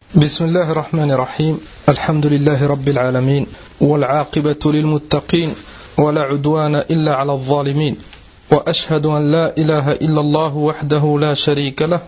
بسم الله الرحمن الرحيم. الحمد لله رب العالمين، والعاقبة للمتقين، ولا عدوان إلا على الظالمين، وأشهد أن لا إله إلا الله وحده لا شريك له،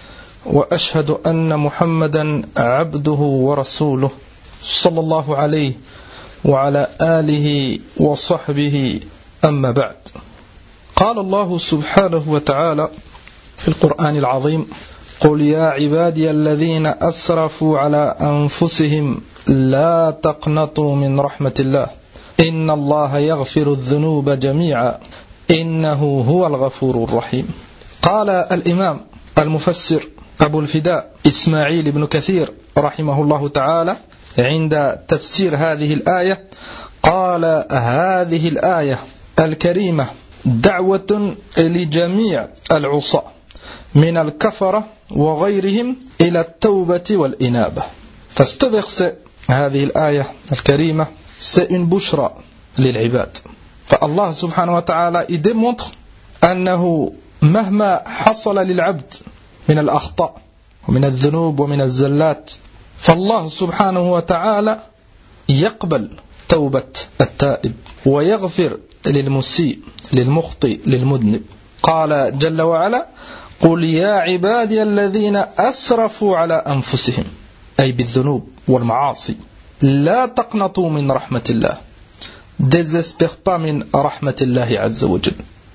وأشهد أن محمدا عبده ورسوله صلى الله عليه وعلى آله وصحبه. أما بعد، قال الله سبحانه وتعالى في القرآن العظيم: قل يا عبادي الذين أسرفوا على أنفسهم لا تقنطوا من رحمة الله إن الله يغفر الذنوب جميعا إنه هو الغفور الرحيم. قال الإمام المفسر أبو الفداء إسماعيل بن كثير رحمه الله تعالى عند تفسير هذه الآية، قال: هذه الآية الكريمة دعوة لجميع العصاة من الكفرة وغيرهم إلى التوبة والإنابة. فاستبغس هذه الآية الكريمة سين بشرى للعباد. فالله سبحانه وتعالى يدمنطر أنه مهما حصل للعبد من الأخطاء ومن الذنوب ومن الزلات، فالله سبحانه وتعالى يقبل توبة التائب ويغفر للمسيء للمخطئ للمذنب. قال جل وعلا: قل يا عبادي الذين أسرفوا على أنفسهم، أي بالذنوب والمعاصي، لا تقنطوا من رحمة الله، désespère pas من رحمة الله عز وجل،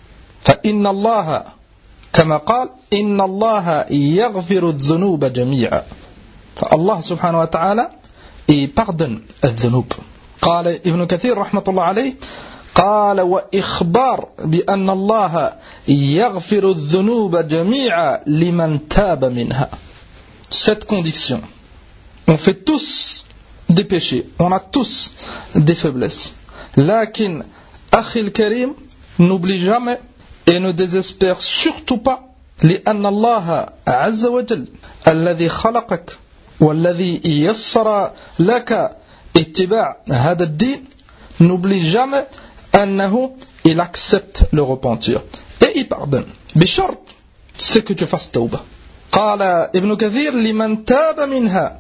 فإن الله كما قال: إن الله يغفر الذنوب جميعا. فالله سبحانه وتعالى pardonne الذنوب. قال ابن كثير رحمة الله عليه، قال: وإخبار بأن الله يغفر الذنوب جميعا لمن تاب منها. Cette condition, on fait tous des péchés, on a tous des faiblesses. لكن أخي الكريم, n'oublie jamais et ne désespère surtout pas لأن الله عز وجل الذي خلقك والذي يسر لك اتباع هذا الدين, n'oublie jamais أنه il accepte le repentir et il pardonne بشرط c'est que tu fasses توبة. قال ابن كثير: لمن تاب منها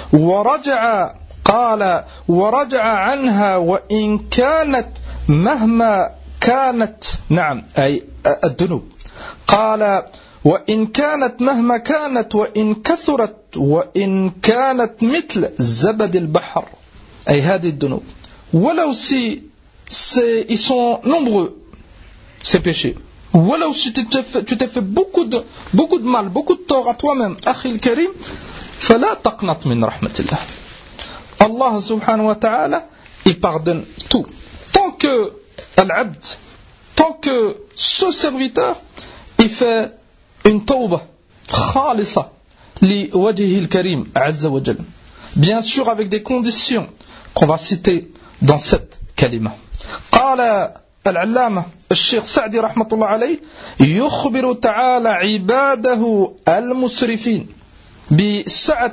ورجع، قال: ورجع عنها وإن كانت مهما كانت، نعم أي الذنوب، قال: وإن كانت مهما كانت وإن كثرت وإن كانت مثل زبد البحر، أي هذه الذنوب ولو si ils sont nombreux, ces péchés. Voilà, si tu t'es fait beaucoup de mal, beaucoup de tort à toi-même, أخي الكريم, فلا تقنط من رحمة الله. Allah subhanahu wa ta'ala, il pardonne tout. Tant que l'abd, tant que ce serviteur, il fait une tawbah khalisa li wajhihi al-karim azza wa jalla. Bien sûr avec des conditions qu'on va citer dans cette kalima. قال العلامة الشيخ سعدي رحمة الله عليه: يخبر تعالى عباده المسرفين بسعة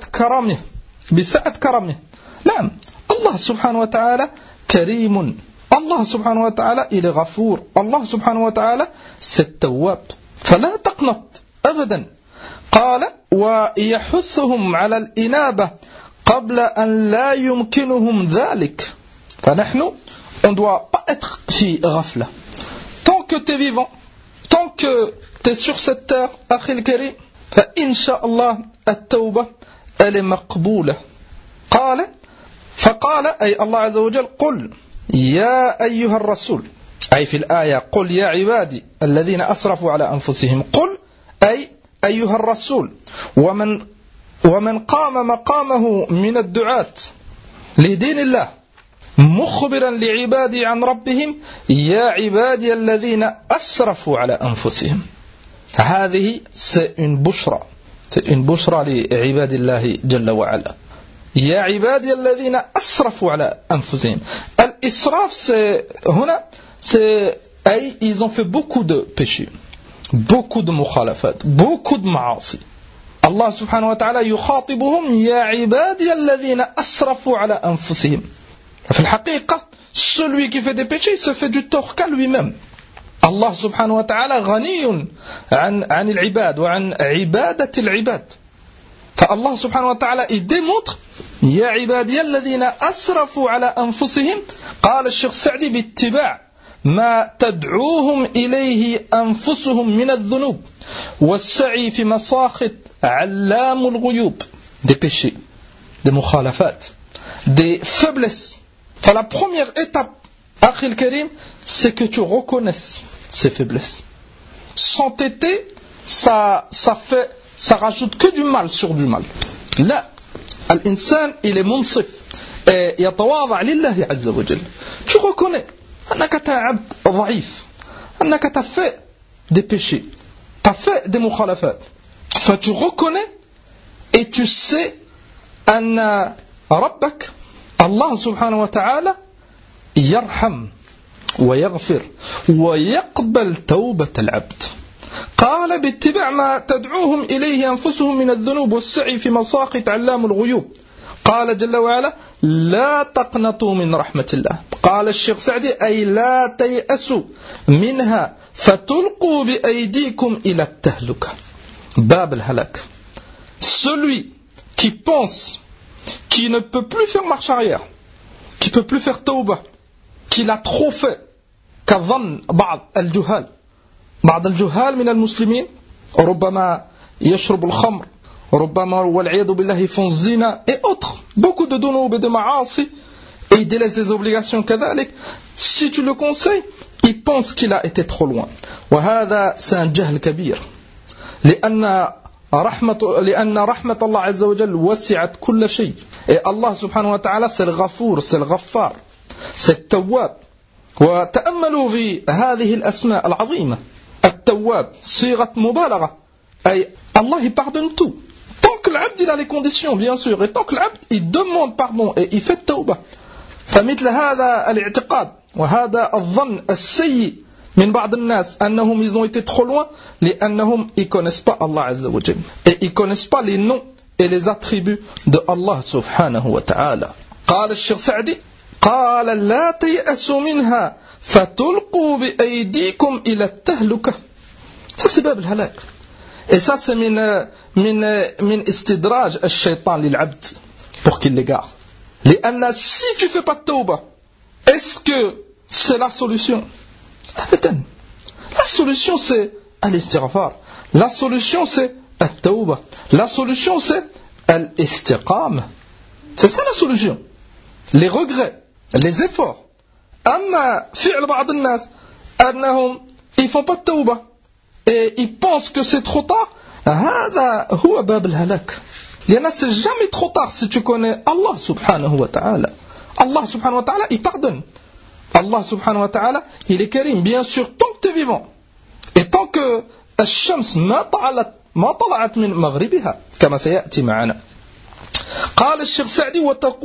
كرمه. نعم، الله سبحانه وتعالى كريم، الله سبحانه وتعالى il est غفور، الله سبحانه وتعالى c'est التواب، فلا تقنط أبدا. قال: ويحثهم على الإنابة قبل أن لا يمكنهم ذلك. فنحن on ne doit pas être fi ghafla. Tant que tu es vivant, tant que tu es sur cette terre, أخي الكريم, فإن الله التوبة elle est مقبولة. فقال أي الله عز وجل: قل يا أيها الرسول، أي في الآية قل يا عبادي الذين أسرفوا على أنفسهم، قل أي أيها الرسول ومن قام مقامه من الدعاة لدين الله مخبرا لعبادي عن ربهم يا عبادي الذين أسرفوا على أنفسهم. هذه c'est une بشرى لعباد الله جل وعلا. يا عبادي الذين أسرفوا على أنفسهم. الإسراف هنا أي ils ont fait beaucoup de péchés, beaucoup de mukhalafat, beaucoup de معاصي. الله سبحانه وتعالى يخاطبهم يا عبادي الذين أسرفوا على أنفسهم. في الحقيقة celui qui fait des péchés il se fait du tort qu'à lui-même. Allah subhanahu wa ta'ala غني عن العباد وعن عبادة العباد. فالله سبحانه وتعالى il démontre يا عبادي الذين أسرفوا على أنفسهم قال الشيخ السعدي باتباع ما تدعوهم إليه أنفسهم من الذنوب والسعي في مساخط علام الغيوب des péchés, des mukhalafat, des faiblesses. La première étape, Akhi al-Karim, c'est que tu reconnaisses ces faiblesses. S'entêter, ça rajoute que du mal sur du mal. Là, l'insan, il est munsif et yatawadha lillahi azza wa jalla. Tu reconnais, annaka ta'abd dhaif, annaka t'as fait des péchés, t'as fait des mukhalafat. Enfin, tu reconnais et tu sais anna rabbak, Allah subhanahu wa ta'ala, yarham wa yaghfir wa yaqbal tawbat al-abd. قال باتباع ما تدعوهم إليه أنفسهم من الذنوب والسعي في مساقط علام الغيوب. قال جل وعلا لا تقنطوا من رحمة الله. قال الشيخ سعدي أي لا تيأسوا منها فتلقوا بأيديكم إلى التهلكة. باب الهلاك. Celui qui pense qui ne peut plus faire marche arrière, qui ne peut plus faire tawbah, qui l'a trop fait, كظن بعض الجهال بعض الجهال من المسلمين ربما يشرب الخمر ربما والعياذ بالله يفون الزنا et autres, beaucoup de ذنوب et de معاصي et il délaisse des obligations كذلك. Si tu le conseilles, il pense qu'il a été trop loin. وهذا c'est un جهل كبير لأن رحمة الله عز وجل وسعت كل شيء. Et Allah subhanahu wa ta'ala c'est le Ghafour, c'est le Ghaffar, c'est le Tawwab. وتأملوا في هذه الأسماء العظيمة. التواب صيغة مبالغة أي Allah il pardonne tout tant que l'abd il a les conditions bien sûr et tant que l'abd il demande pardon et il fait tawbah. فمثل هذا الاعتقاد وهذا الظن السيء من بعض الناس أنهم ils ont été trop loin لأنهم ils connaissent pas Allah عز وجل et ils connaissent pas les noms et les attributs de Allah subhanahu wa ta'ala. قال الشيخ سعدي قال لا تيأسوا منها فتلقوا بأيديكم إلى التهلكة. Ça c'est باب الهلاك. Et ça c'est من استدراج الشيطان للعبد pour qu'il l'égare. لأن si tu fais pas de tawbah, est-ce que c'est la solution? أبدا. La solution c'est الاستغفار. La solution c'est التوبة. La solution c'est الاستقامة. C'est ça la solution. Les regrets, les efforts. أما فعل بعض الناس أنهم ils font pas de tawbah et ils pensent que c'est trop tard. هذا هو باب الهلاك. لأن c'est jamais trop tard si tu connais Allah subhanahu wa ta'ala. Allah subhanahu wa ta'ala il pardonne. Allah subhanahu wa ta'ala il est karim bien sûr tant que tu es vivant et tant que الشمس ما طلعت من مغربها كما سيأتي معنا. قال الشيخ سعدي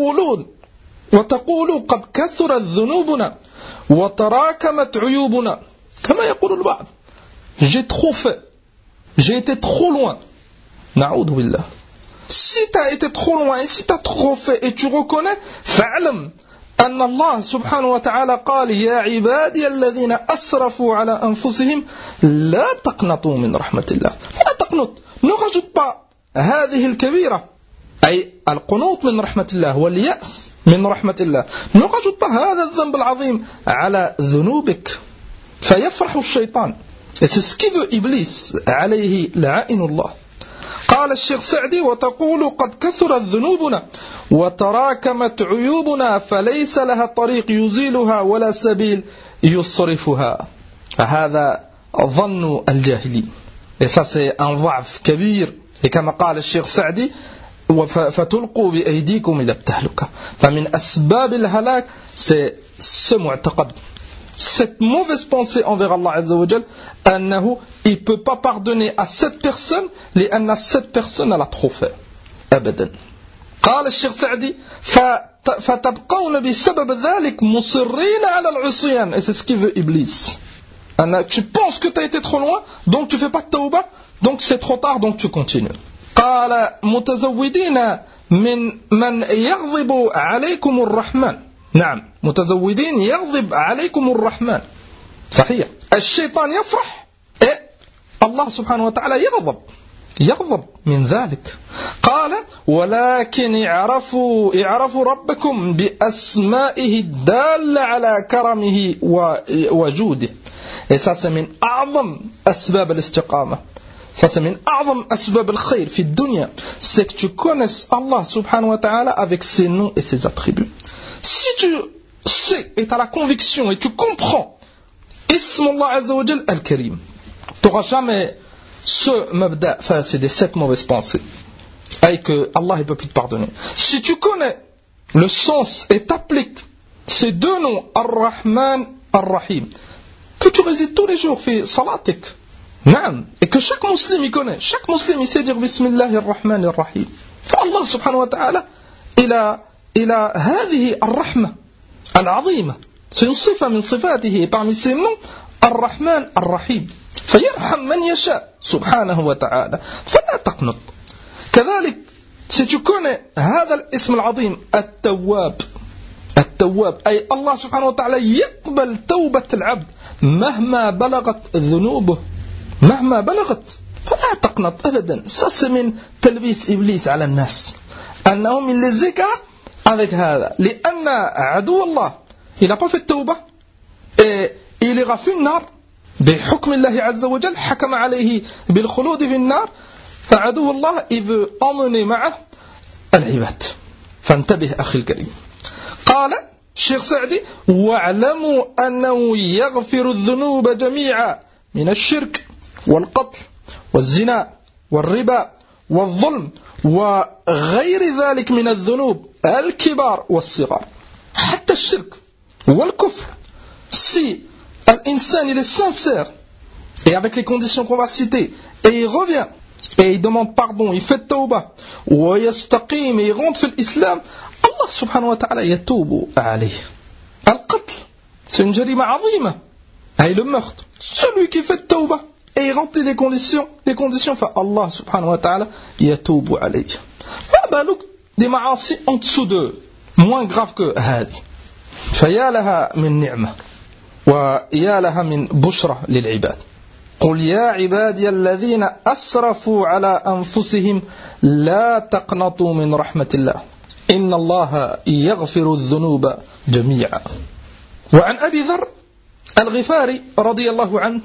وتقول قد كثرت ذنوبنا وتراكمت عيوبنا كما يقول البعض. J'ai trop fait, j'ai été trop loin. نعوذ بالله. Si tu as été trop loin et si tu as trop fait et tu reconnais, فاعلم أن الله سبحانه وتعالى قال يا عبادي الذين أسرفوا على أنفسهم لا تقنطوا من رحمة الله. لا تقنط. Ne rajoute pas هذه الكبيرة أي القنوط من رحمة الله واليأس من رحمة الله. Ne rajoute pas هذا الذنب العظيم على ذنوبك فيفرح الشيطان. Et c'est ce qu'il veut Iblis عليه لعائن الله. قال الشيخ سعدي وتقول قد كثرت ذنوبنا وتراكمت عيوبنا فليس لها طريق يزيلها ولا سبيل يصرفها. فهذا ظن الجاهلين. Et ça c'est un ضعف كبير. Et كما قال الشيخ سعدي فتلقوا بأيديكم إلى التهلكة. فمن أسباب الهلاك c'est ce معتقد, cette mauvaise pensée envers Allah Azza wa Jal, أنه il ne peut pas pardonner à cette personne لأن cette personne elle a trop fait. أبدا. قال الشيخ سعدي فتبقون بسبب ذلك مصرين على العصيان. Et c'est ce qu'il veut Iblis. Tu penses que tu as été trop loin, donc tu fais pas de tawbah, donc c'est trop tard, donc tu continues. قال متزودين من يغضب عليكم الرحمن. نعم متزودين يغضب عليكم الرحمن. صحيح. الشيطان يفرح et Allah subhanahu wa ta'ala يغضب. يغضب من ذلك. قال ولكن اعرفوا ربكم بأسمائه الدالة على كرمه وجوده. Et ça c'est من أعظم أسباب الاستقامة. Ça c'est من أعظم أسباب الخير في الدنيا. C'est que tu connaisses Allah subhanahu wa ta'ala avec ses noms et ses attributs. Si tu sais et tu as la conviction et tu comprends Ismullah Azza wa Jal Al-Karim, tu n'auras jamais ce mabda fasid, 7 mauvaises pensées, et que Allah ne peut plus te pardonner. Si tu connais le sens et t'appliques ces deux noms, Ar-Rahman, Ar-Rahim, que tu récites tous les jours, fi salatik, et que chaque musulman y connaît, chaque musulman il sait dire Bismillah Ar-Rahman Ar-Rahim. Allah subhanahu wa ta'ala, il a هذه الرحمة العظيمة. C'est une sifa min sifatihi, parmi ses noms, Ar-Rahman Ar-Rahim. فيرحم من يشاء سبحانه وتعالى فلا تقنط. كذلك si tu connais هذا الاسم العظيم التواب أي الله سبحانه وتعالى يقبل توبة العبد مهما بلغت ذنوبه مهما بلغت فلا تقنط أبدا. Ça c'est من تلبيس إبليس على الناس أنهم من les égards avec هذا لأن عدو الله il n'a pas fait التوبة et il ira في النار بحكم الله عز وجل حكم عليه بالخلود في النار. فعدو الله il veut emmener معه العباد. فانتبه أخي الكريم. قال الشيخ سعدي واعلموا أنه يغفر الذنوب جميعا من الشرك والقتل والزنا والربا والظلم وغير ذلك من الذنوب الكبار والصغار. حتى الشرك والكفر si l'insan il est sincère et avec les conditions qu'on va citer et il revient et il demande pardon, il fait tawbah ou yastaqim et il rentre dans l'islam, Allah subhanahu wa ta'ala yatoubu alayh. Al-qatl c'est une jarima azima, et le meurtre, celui qui fait tawbah et il remplit les conditions Allah subhanahu wa ta'ala yatoubu alayh. Ma balouk des ma'asi en dessous de moins grave que hadi. فيا لها من نعمة ويا لها من بشرة للعباد. قل يا عبادي الذين أسرفوا على أنفسهم لا تقنطوا من رحمة الله إن الله يغفر الذنوب جميعا. وعن أبي ذر الغفاري رضي الله عنه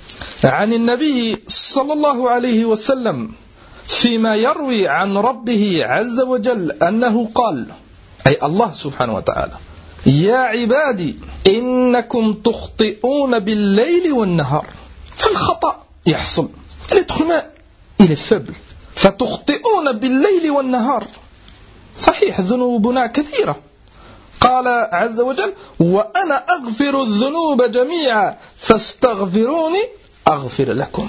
عن النبي صلى الله عليه وسلم فيما يروي عن ربه عز وجل أنه قال أي الله سبحانه وتعالى يا عبادي إنكم تخطئون بالليل والنهار. فالخطأ يحصل l'être humain il est faible فتخطئون بالليل والنهار. صحيح ذنوبنا كثيرة. قال عز وجل وأنا أغفر الذنوب جميعا فاستغفروني أغفر لكم.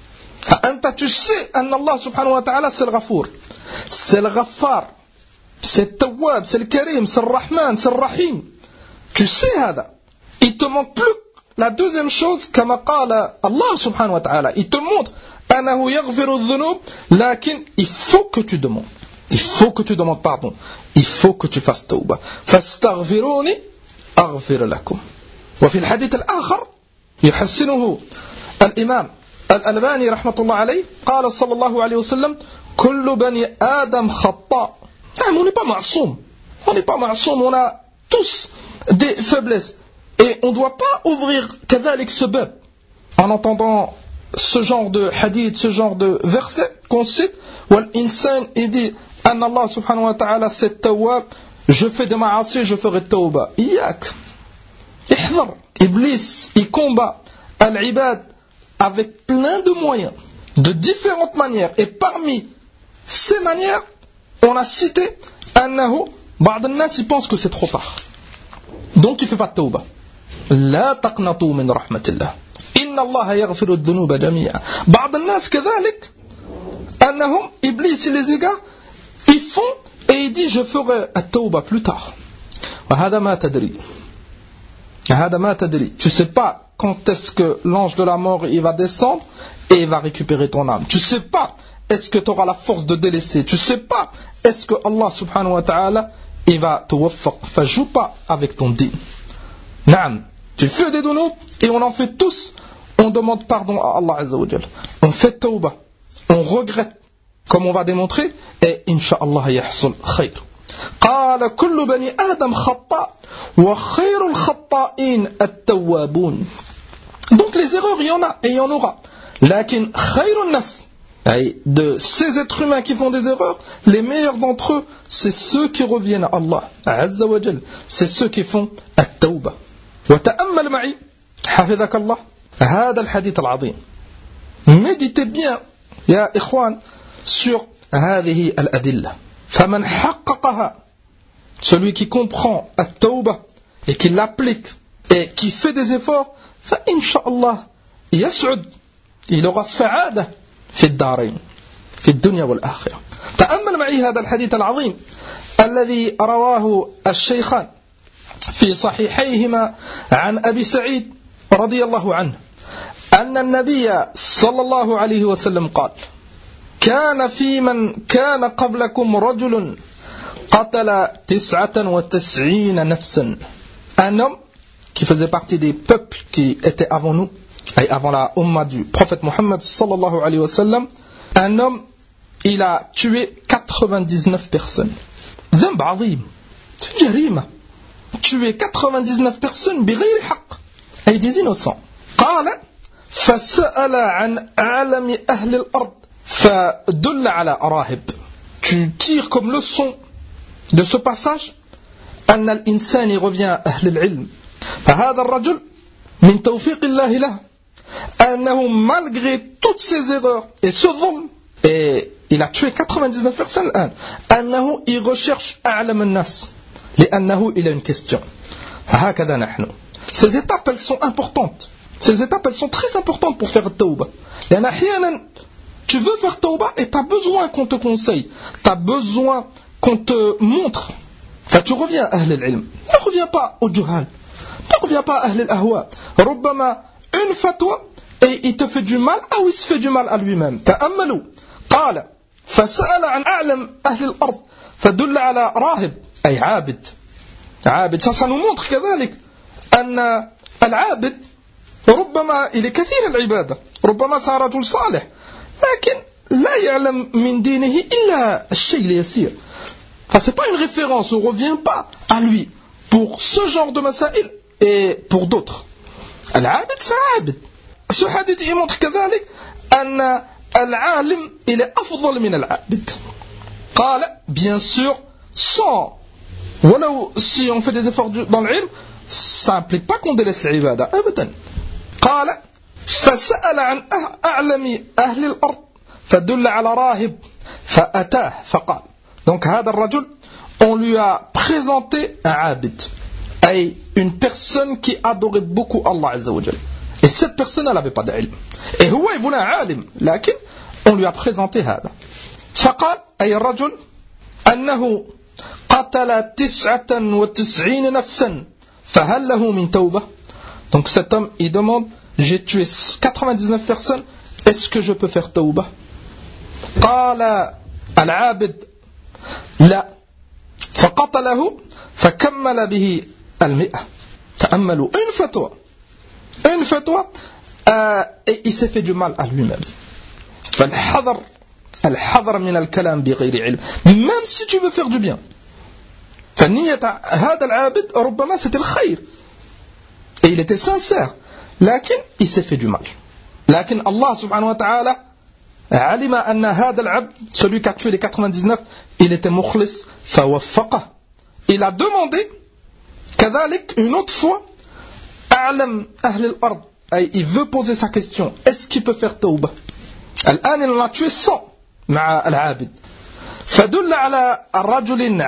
أنت tu sais أن الله سبحانه وتعالى c'est le Ghafour, c'est le Ghaffar, c'est le Tawwab, c'est le Karim, c'est le Rahman, c'est le Rahim. Tu sais هذا. Il te manque plus la deuxième chose كما قال الله سبحانه وتعالى. Il te montre أنه يغفر الذنوب لكن il faut que tu demandes. Il faut que tu demandes pardon. Il faut que tu fasses توبة. فاستغفروني أغفر لكم. وفي الحديث الآخر يحسنه الإمام الألباني رحمة الله عليه قال صلى الله عليه وسلم كل بني آدم خطاء. On n'est pas معصوم. On n'est pas معصوم. On a tous des faiblesses. Et on ne doit pas ouvrir كذلك ce bab en entendant ce genre de hadith, ce genre de verset qu'on cite où l'insan il dit أن الله سبحانه وتعالى c'est التواب, je fais des ma'asi, je ferai tawba. إياك احذر. Iblis il combat al-ibad avec plein de moyens, de différentes manières, et parmi ces manières on a cité أنه بعض الناس ils pensent que c'est trop tard, donc il ne fait pas de tawba. لا تقنطوا من رحمة الله إن الله يغفر الذنوب جميعا. بعض الناس كذلك أنهم إبليس les égards ils font et ils disent je ferai التوبة plus tard. وهذا ما تدري. هذا ما تدري. Tu sais pas quand est-ce que l'ange de la mort il va descendre et il va récupérer ton âme. Tu sais pas est-ce que tu auras la force de délaisser. Tu sais pas est-ce que Allah subhanahu wa ta'ala il va te waffaq. Enfin, joue pas avec ton din. Naam. Tu fais des dunoub et on en fait tous. On demande pardon à Allah Azza wa Jal. On fait tawbah. on regrette, comme on va démontrer, et Inch'Allah yahsul khayr. قال كل بني آدم خطاء وخير الخطائين التوابون. Donc les erreurs, il y en a et il y en aura. لكن خير الناس, de ces êtres humains qui font des erreurs, les meilleurs d'entre eux, c'est ceux qui reviennent à Allah Azza wa Jal, c'est ceux qui font التوبة. وتأمل معي حفظك الله هذا الحديث العظيم. Méditez bien يا إخوان sur هذه الأدلة. فمن حققها, celui qui comprend التوبة et qui l'applique et qui fait des efforts, فإنشاءالله يسعد, il aura السعادة في الدارين في الدنيا والآخرة. تأمل معي هذا الحديث العظيم الذي رواه الشيخان في صحيحيهما عن أبي سعيد رضي الله عنه أن النبي صلى الله عليه وسلم قال: كان في من كان قبلكم رجل قتل 99 نفسا. Un homme qui faisait partie des peuples qui étaient avant nous, et avant la Ummah du prophète Mohammed sallallahu alayhi wa sallam, un homme, il a tué 99 personnes. ذنب عظيم, c'est une jarima. Tuer 99 personnes بغير حق, et des innocents. قال: فسأل عن عالم أهل الأرض فدل على راهب. Tu tires comme leçon de ce passage أن الإنسان revient أهل العلم. فهذا الرجل من توفيق الله له أنه malgré toutes ses erreurs et ce ظلم, et il a tué 99 personnes الآن, أنه il recherche أعلم الناس لأنه il a une question. هكذا نحن. Ces étapes elles sont importantes. Ces étapes elles sont très importantes pour faire التوبة. لأن أحيانا tu veux faire tauba et tu as besoin qu'on te conseille, tu as besoin qu'on te montre. Enfin, tu reviens à Ahl al-Ilm. Ne reviens pas au Juhal. Ne reviens pas à Ahl al-Ahwa. ربما une fatwa et il te fait du mal ou il se fait du mal à lui-même. تأملوا. قال فسأل عن أعلم أهل الأرض فدل على راهب أي عابد. عابد. Ça nous montre كذلك أن العابد ربما il est كثير العبادة. ربما صار رجل صالح لكن لا يعلم من دينه إلا الشيء اليسير. Enfin, c'est pas une référence, on ne revient pas à lui pour ce genre de masail et pour d'autres. Al-Abid, c'est Abid. Ce hadith, il montre كذلك أن العالم il est أفضل من العابد. قال, bien sûr, sans, ولو si on fait des efforts dans l'ilm, ça n'implique pas qu'on délaisse l'ibada. أبدا. قال فسأل عن أعلم أهل الأرض فدل على راهب فأتاه فقال. Donc هذا الرجل, on lui a présenté un abid, et une personne qui adorait beaucoup Allah Azza wa Jal. Et cette personne elle n'avait pas d'ilm. Et هو il voulait un alim, لكن on lui a présenté هذا. فقال أي الرجل أنه قتل 99 نفسا فهل له من توبة. Donc cet homme il demande, j'ai tué 99 personnes, est-ce que je peux faire tauba? قال العابد لا فقتله فكمل به 100. تأملوا, une fatwa et il s'est fait du mal à lui-même. فالحذر من الكلام بغير علم, même si tu veux faire du bien. فالنية هذا العابد ربما c'était الخير et il était sincère, لكن il s'est fait du mal. لكن Allah subhanahu wa ta'ala علم أن هذا العبد, celui qui a tué les 99, il était mukhlis, فوفقه. Il a demandé كذلك une autre fois أعلم أهل الأرض, il veut poser sa question, est-ce qu'il peut faire tauba? الآن il en a tué 100 مع العابد. فدل على رجل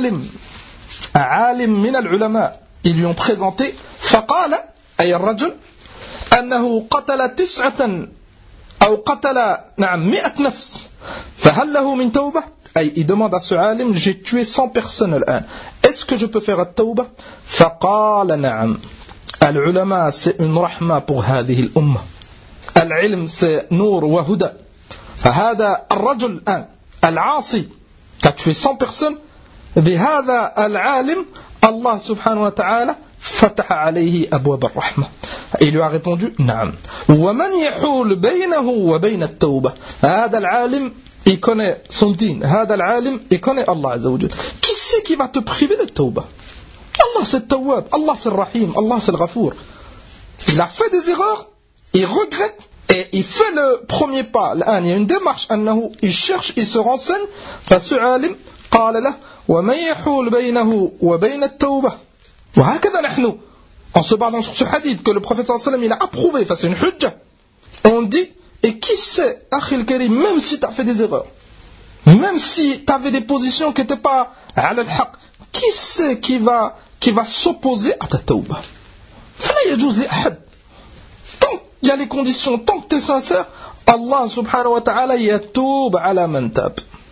عالم من العلماء, ils lui ont présenté فقال أي الرجل أنه قتل 9 أو قتل 100 نفس فهل له من توبة. il demande à ce alim, j'ai tué 100 personnes الآن, est-ce que je peux faire التوبة؟ فقال نعم. العلماء c'est une rahma pour هذه الأمة. العلم c'est نور وهدى. فهذا الرجل الآن العاصي qui a tué 100 personnes, بهذا العالم Allah subhanahu wa ta'ala فتح عليه أبواب الرحمة. Il lui a répondu نعم. ومن يحول بينه وبين التوبة. هذا العالم il connaît son din. هذا العالم il connaît Allah Azza wa Jal. Qui c'est qui va te priver de tawbah? Allah c'est le Tawwab, Allah c'est le Rahim, Allah c'est le Ghafour. Il a fait des erreurs, il regrette et il fait le premier pas. الآن il y a une démarche أنه il cherche, il se renseigne. فce عالم قال له ومن يحول بينه وبين التوبة. وهكذا نحن en se basant sur ce hadith que le prophète sallallahu alayhi wa sallam il a approuvé, enfin c'est une hujja. On dit, et qui sait, Akhil Karim, même si tu as fait des erreurs, même si tu avais des positions qui n'étaient pas ala al-haq, qui c'est qui va s'opposer à ta tawbah? فلا يجوز لأحد. Tant il y a les conditions, tant que tu es sincère, Allah subhanahu wa ta'ala yatoub ala man tab.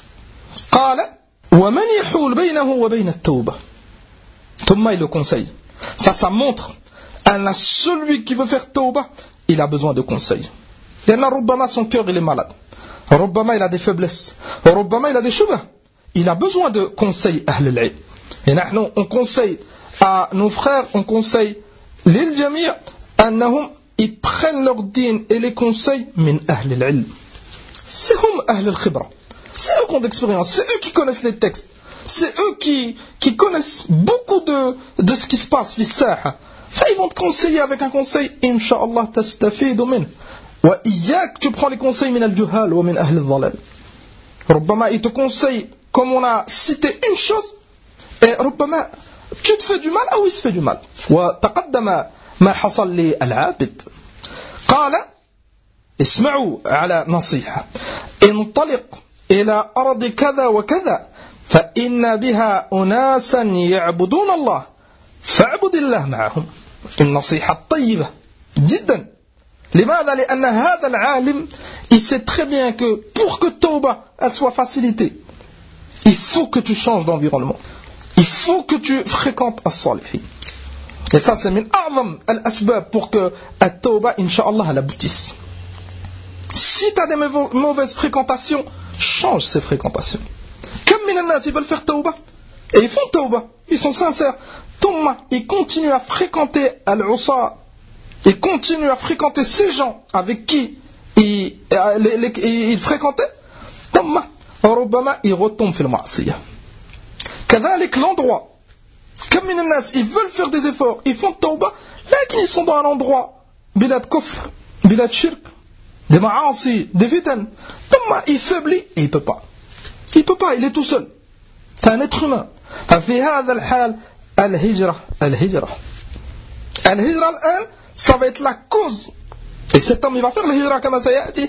قال ومن يحول بينه وبين التوبة. ثم il le conseille. Ça montre à celui qui veut faire tawbah, il a besoin de conseils. لأن ربما son cœur il est malade. ربما il a des faiblesses. ربما il a des shubha. Il a besoin de conseils أهل العلم. Et نحن on conseille à nos frères, on conseille للجميع أنهم ils prennent leur din et les conseils من أهل العلم. C'est هم أهل الخبرة. C'est eux qui ont d'expérience. C'est eux qui connaissent les textes. C'est eux qui connaissent beaucoup de ce qui se passe في الساحة. Ils vont te conseiller avec un conseil. Inch'Allah تستفيد منه. وإياك tu prends les conseils من الجهال ومن أهل الضلال. ربما ils te conseillent comme on a cité une chose et ربما tu te fais du mal ou il se fait du mal. وتقدم ما حصل للعابد. قال اسمعوا على نصيحة. انطلق إلى أرض كذا وكذا فإن بها أناسا يعبدون الله فاعبد الله معهم. النصيحة طيبة جدا. لماذا؟ لأن هذا العالم il sait très bien que pour que Tawbah elle soit facilitée, il faut que tu changes d'environnement. Il faut que tu fréquentes as-salihin. Et ça c'est min a'zam al-asbab pour que at-Tawbah incha'Allah elle aboutisse. Si tu as des mauvaises fréquentations, change ces fréquentations. Comme min an-nas ils veulent faire Tawbah et ils font Tawbah, ils sont sincères. Thumma ils continuent à fréquenter al-usa. Il continue à fréquenter ces gens avec qui il fréquentait. ثم ربما il retombe في المعصية. كذلك l'endroit. Comme من الناس ils veulent faire des efforts, ils font tawbah, لكن ils sont dans un endroit بلاد كفر, بلاد شرك, des معاصي, des fitan. ثم il faiblit et il peut pas. Il peut pas, il est tout seul. C'est un être humain. ففي هذا الحال الهجرة. الهجرة الآن ça va être la cause. Et cet homme, il va faire le hijra comme ça yati,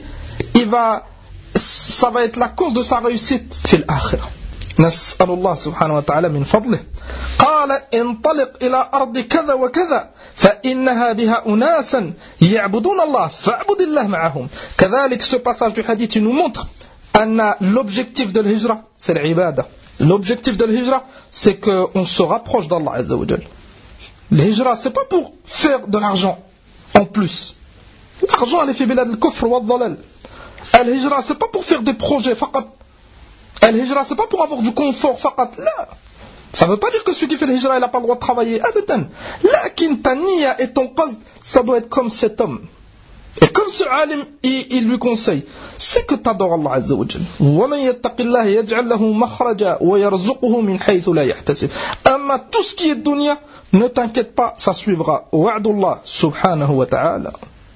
ça va être la cause de sa réussite في الآخرة. نسأل الله سبحانه وتعالى من فضله. قال انطلق إلى أرض كذا وكذا فإنها بها أناسا يعبدون الله فاعبد الله معهم. كذلك ce passage du hadith il nous montre أن l'objectif de l'hijra c'est l'ibada. L'objectif de l'hijra c'est qu'on se rapproche d'Allah Azza wa Jal. L'hijra, c'est pas pour faire de l'argent en plus. L'argent, elle est fait bilad al-kufr wa al-dhalal. Al-hijra, c'est pas pour faire des projets, faqat. Al-hijra, c'est pas pour avoir du confort, faqat. Là. Ça veut pas dire que celui qui fait l'hijra, il n'a pas le droit de travailler. Abadan. Lakin ta niya et ton qasd, ça doit être comme cet homme. Et comme ce alim, il lui conseille, c'est que tu adores Allah Azza wa Jal. وَمَنْ يَتَّقِ اللَّهِ يَجْعَلْ لَهُ مَخْرَجًا وَيَرْزُقُهُ مِنْ حَيْثُ لَا يَحْتَسِبُ. Amma tout ce qui est dunya, ne t'inquiète pas, ça suivra. وَعْدُ اللَّهِ سُبْحَانَهُ وَتَعَالَى.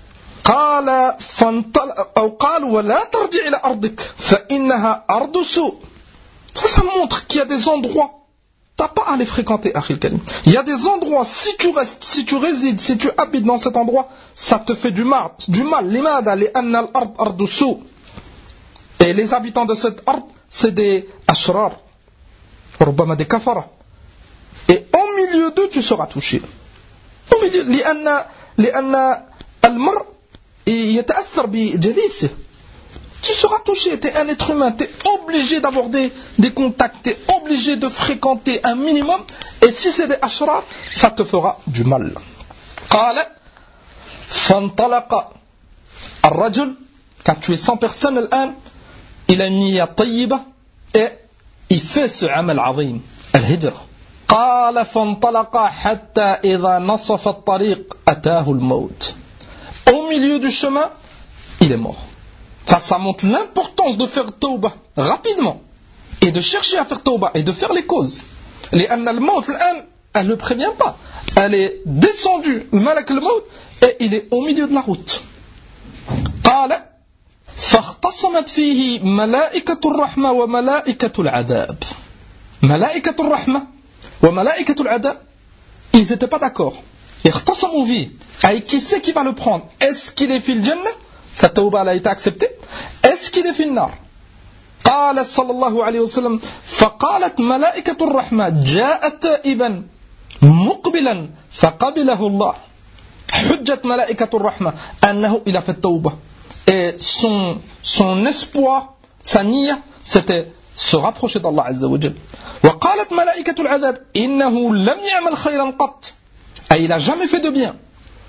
قال أو قال ولا ترجع إلى أرضك فإنها أرض سوء. Ça montre qu'il y a des endroits, t'as pas à les fréquenter, Akhil Karim. Il y a des endroits, si tu restes, si tu résides, si tu habites dans cet endroit, ça te fait du mal. Limada لأن الأرض أرض سوء. Et les habitants de cette ard, c'est des ashrar, ربما des kafara. Et au milieu d'eux, tu seras touché. Au milieu, لأن المرء يتأثر بجليسه. Tu seras touché, tu es un être humain, tu es obligé d'avoir des contacts, tu es obligé de fréquenter un minimum, et si c'est des ashrar, ça te fera du mal. قال فانطلق الرجل, car tu es sans personne الآن, il a une niyya طيبة, et il fait ce amal azim, al-hijra. قال فانطلق حتى إذا نصف الطريق أتاه الموت. Au milieu du chemin, il est mort. Ça montre l'importance de faire tawbah rapidement et de chercher à faire tawbah et de faire les causes. لأن الموت الآن, elle ne prévient pas. Elle est descendue, malak al-maut, et il est au milieu de la route. قال فاختصمت فيه ملائكة الرحمة وملائكة العذاب. ملائكة الرحمة وملائكة العذاب, ils n'étaient pas d'accord. اختصموا فيه. Et qui c'est qui va le prendre? Est-ce qu'il est fil jannah? Sa tawbah a été acceptée. Est-ce qu'il est fil nar? قال صلى الله عليه وسلم فقالت ملائكة الرحمة جاءت تائبا مقبلا فقبله الله. حجة ملائكة الرحمة أنه إلى في التوبة. Et son espoir, sa niya, c'était se rapprocher d'Allah Azza wa Jal. وقالت ملائكة العذاب إنه لم يعمل خيرا قط. Et il n'a jamais fait de bien.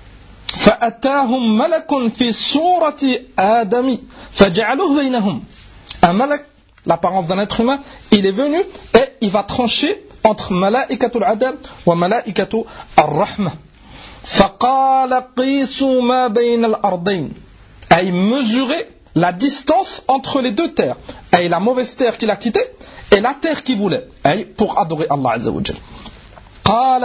فأتاهم ملك في صورة آدم فجعلوه بينهم. Un malak, l'apparence d'un être humain, il est venu et il va trancher entre malaikatul adab wa malaikatul ar-rahma. فقال قيسوا ما بين الأرضين. Et il mesurait la distance entre les deux terres. Et la mauvaise terre qu'il a quittée et la terre qu'il voulait. Et pour adorer Allah Azza wa Jal. قال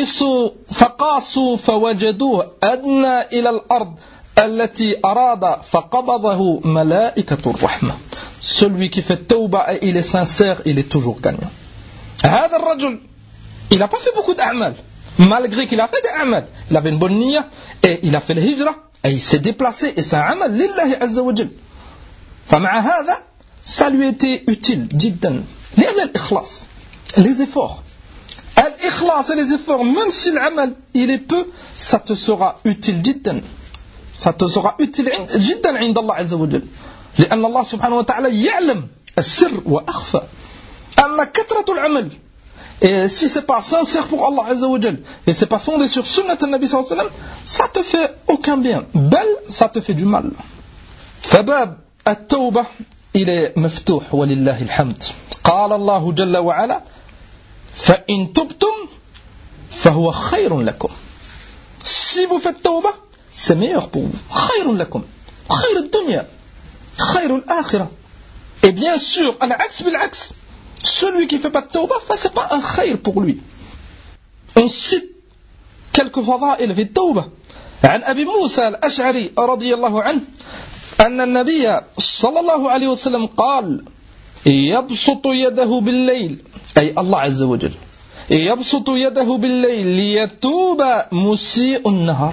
فقاسوا فوجدوه أدنى إلى الأرض التي أراد فقبضه ملائكة الرحمة. Celui qui fait tawbah et il est sincère, il est toujours gagnant. هذا الرجل, il n'a pas fait beaucoup d'a'mal. Malgré qu'il a fait des a'mal, il avait une bonne niya et il a fait le hijra et il s'est déplacé et c'est un amal lillahi azza wa jal. فمع هذا, ça lui était utile جدا. لأن الإخلاص, les efforts. Al-ikhlas et les efforts, même si l'amal il est peu, ça te sera utile جدا. Ça te sera utile جدا عند الله عز وجل. لأن الله سبحانه وتعالى يعلم السر وأخفى. أما كثرة العمل, et si c'est pas sincère pour Allah Azza wa Jal, et c'est pas fondé sur sunnat al-Nabi sallallahu alayhi wa sallam, ça te fait aucun bien. Bel, ça te fait du mal. فباب التوبة il est مفتوح ولله الحمد. قال الله جل وعلا فإن تبتم فهو خير لكم. Si vous faites tawbah, c'est meilleur pour vous. خير لكم. خير الدنيا. خير الآخرة. Et bien sûr, al-aks bil-aks. Celui qui ne fait pas de tawbah, ce n'est pas un khayr pour lui. On cite quelques fadaïl في التوبة. عن أبي موسى الأشعري رضي الله عنه أن النبي صلى الله عليه وسلم قال يبسط يده بالليل, أي الله عز وجل يبسط يده بالليل ليتوب مسيء النهار.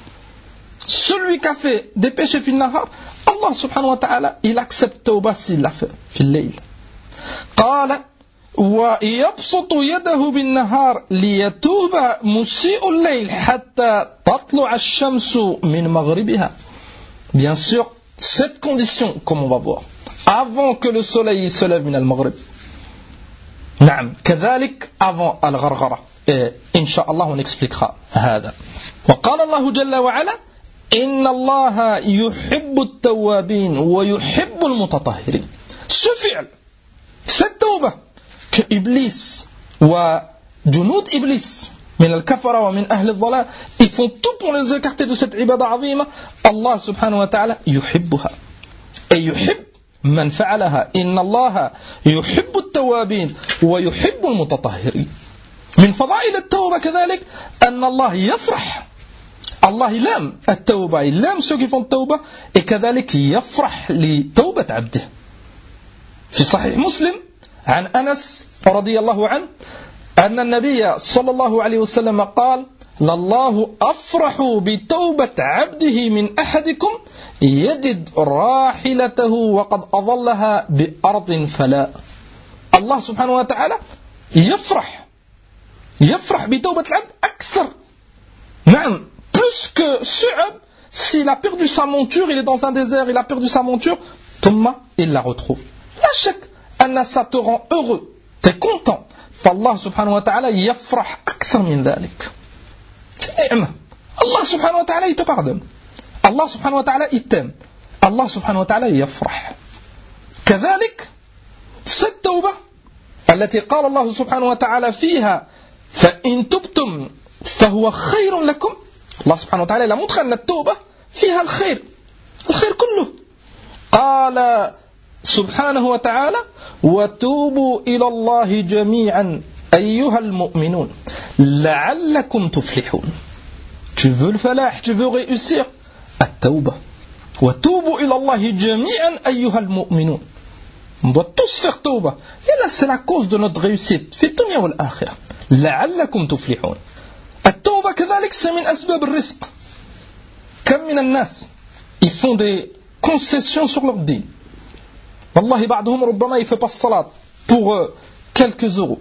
Celui qui a fait des péchés في النهار, Allah subhanahu wa ta'ala, il accepte tawbah s'il l'a fait في الليل. قال ويبسط يده بالنهار ليتوب مسيء الليل حتى تطلع الشمس من مغربها. Bien sûr, cette condition, comme on va voir, avant que le soleil se lève من المغرب. نعم, كذلك avant الغرغرة. Et Inch'Allah, on expliquera هذا. وقال الله جل وعلا إن الله يحب التوابين ويحب المتطهرين. Ce fi'l, cette tawbah que Iblis wa junud Iblis min al-kafara wa min ahli al-dhalal, ils font tout pour les écarter de cette ibada azima. Allah subhanahu wa ta'ala yuhibbuha et yuhibb man fa'alaha. Inna Allah yuhibbu at-tawabin wa yuhibbu al-mutatahhirin. Min fada'il at-tawbah kadhalik anna Allah yafrah. Allah il aime at-tawbah, il aime ceux qui font at-tawbah, et kadhalik yafrah li tawbat 'abdihi. في صحيح مسلم عن أنس رضي الله عنه أن النبي صلى الله عليه وسلم قال لله أفرح بتوبة عبده من أحدكم يجد راحلته وقد أظلها بأرض فلاء. الله سبحانه وتعالى يفرح بتوبة العبد أكثر. نعم, plus que ce abd, s'il a perdu sa monture, il est dans un désert, il a perdu sa monture, ثم il la retrouve. La chèque, ça te rend heureux, t'es content. فالله سبحانه وتعالى يفرح أكثر من ذلك. C'est ni'ma. Allah subhanahu wa ta'ala, il te pardonne. Allah subhanahu wa ta'ala, il t'aime. Allah subhanahu wa ta'ala, يفرح. كذلك, cette tawbah, التي قال الله سبحانه وتعالى فيها فإن تبتم فهو خير لكم. الله سبحانه وتعالى montre أن التوبة فيها الخير كله. قال سبحانه وتعالى وتوبوا إلى الله جميعا أيها المؤمنون لعلكم تفلحون. Tu veux le falah, tu veux réussir, التوبة. وتوبوا إلى الله جميعا أيها المؤمنون. On doit tous faire tauba. Et là, c'est la cause de notre réussite. في الدنيا والآخرة. لعلكم تفلحون. التوبة كذلك c'est من أسباب الرزق. كم من الناس ils font des concessions sur leur dîn. والله بعضهم ربما يفعل الصلاة pour quelques euros.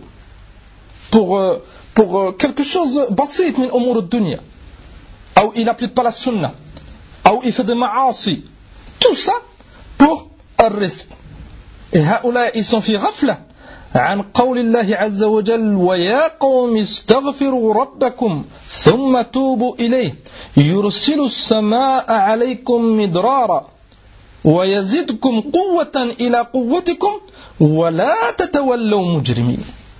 Pour quelque chose بسيط من أمور الدنيا. أو il n'applique pas la sunna. أو il fait des maasi. Tout ça pour الرزق. Et هؤلاء ils sont في غفلة عن قول الله عز وجل ويا قوم استغفروا ربكم ثم توبوا إليه يرسل السماء عليكم مدرارا ويزدكم قوة إلى قوتكم ولا تتولوا مجرمين.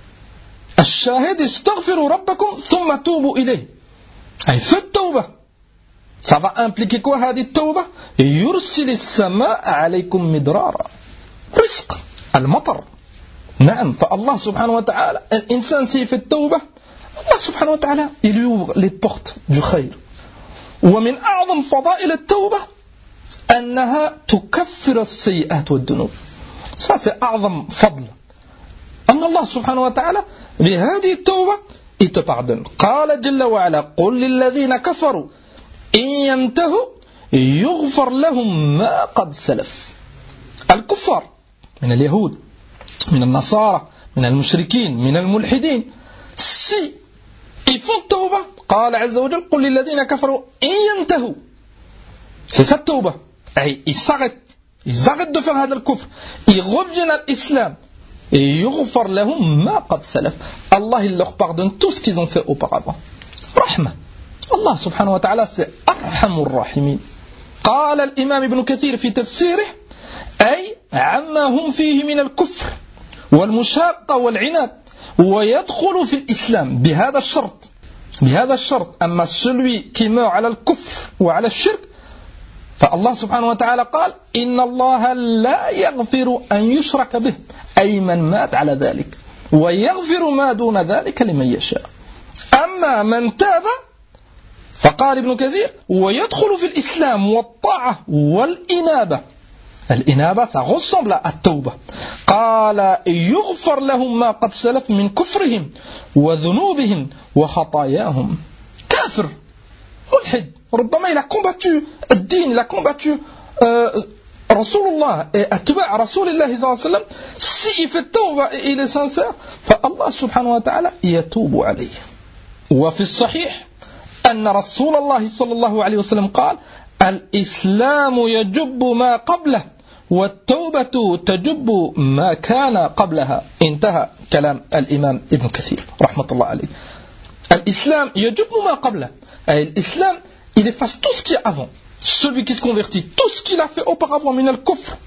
الشاهد استغفروا ربكم ثم توبوا إليه. أي في التوبة. Ça va impliquer quoi هذه التوبة؟ يرسل السماء عليكم مدرارا. رزق المطر. نعم فالله سبحانه وتعالى الإنسان s'il fait التوبة الله سبحانه وتعالى il lui ouvre les portes du خير. ومن أعظم فضائل التوبة أنها تكفر السيئات والذنوب. Ça c'est أعظم فضل أن الله سبحانه وتعالى بهذه التوبة il te pardonne. قال جل وعلا قل للذين كفروا إن ينتهوا يغفر لهم ما قد سلف. الكفار من اليهود من النصارى من المشركين من الملحدين si ils font التوبة قال عز وجل قل للذين كفروا إن ينتهوا c'est ça التوبة. ils arrêtent de faire هذا الكفر ils reviennent à l'islam et يغفر لهم ما قد سلف. Allah il leur pardonne tout ce qu'ils ont fait auparavant. رحمة الله سبحانه وتعالى c'est أرحم الراحمين. قال الإمام ابن كثير في تفسيره أي عما هم فيه من الكفر والمشاقة والعناد ويدخل في الإسلام بهذا الشرط. أما celui qui meurt على الكفر وعلى الشرك فالله سبحانه وتعالى قال إن الله لا يغفر أن يشرك به أي من مات على ذلك ويغفر ما دون ذلك لمن يشاء. أما من تاب فقال ابن كثير ويدخل في الإسلام والطاعة والإنابة. الإنابة ça ressemble à التوبة. قال يغفر لهم ما قد سلف من كفرهم وذنوبهم وخطاياهم. كافر ملحد ربما il a combattu الدين il a combattu رسول الله et أتباع رسول الله صلى الله عليه وسلم s'il fait التوبة et il est sincère فالله سبحانه وتعالى يتوب عليه. وفي الصحيح أن رسول الله صلى الله عليه وسلم قال الإسلام يجب ما قبله والتوبة تجب ما كان قبلها. انتهى كلام الإمام ابن كثير رحمة الله عليه. الإسلام يجب ما قبله. L'islam il efface tout ce qui est avant. Celui qui se convertit, tout ce qu'il a fait auparavant من الكفر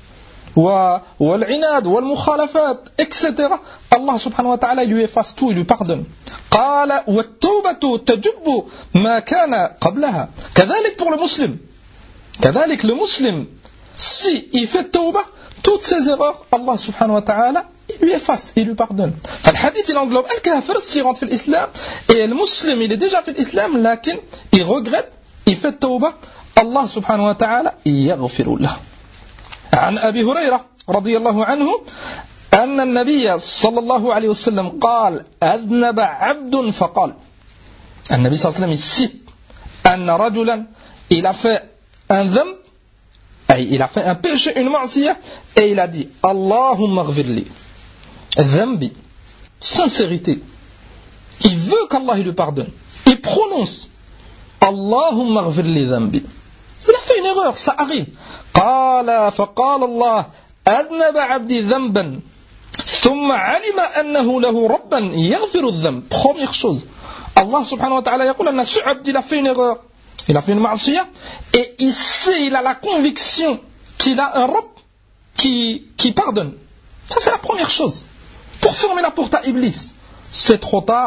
والعناد والمخالفات etc. Allah subhanahu wa ta'ala lui efface tout, il lui pardonne. قال والتوبة تجب ما كان قبلها. كذلك pour le musulman. كذلك le musulman si il fait tauba toutes ses erreurs Allah subhanahu wa ta'ala il lui efface, il lui pardonne. فالحديث il englobe الكافر s'il rentre في الإسلام et le musulman il est déjà fait l'islam لكن il regrette il fait tauba Allah subhanahu wa ta'ala يغفر له. عن أبي هريرة رضي الله عنه أن النبي صلى الله عليه وسلم قال أذنب عبد فقال. النبي صلى الله عليه وسلم cite أن رجلا il a fait un ذنب il a fait un péché une معصية et il a dit اللهم اغفر لي. ذنبي sincérité il veut qu'Allah lui pardonne il prononce اللهم اغفر لي ذنبي. Il a fait une erreur, ça arrive. قال فقال الله أذنب عبدي ذنبا ثم علم أنه له ربا يغفر الذنب. Première chose, Allah subhanahu wa ta'ala يقول أن ce abd il a fait une erreur, il a fait une ma'asiyah et il sait, il a la conviction qu'il a un Rabb qui pardonne. Ça c'est la première chose. Pour fermer la porte à Iblis, c'est trop tard,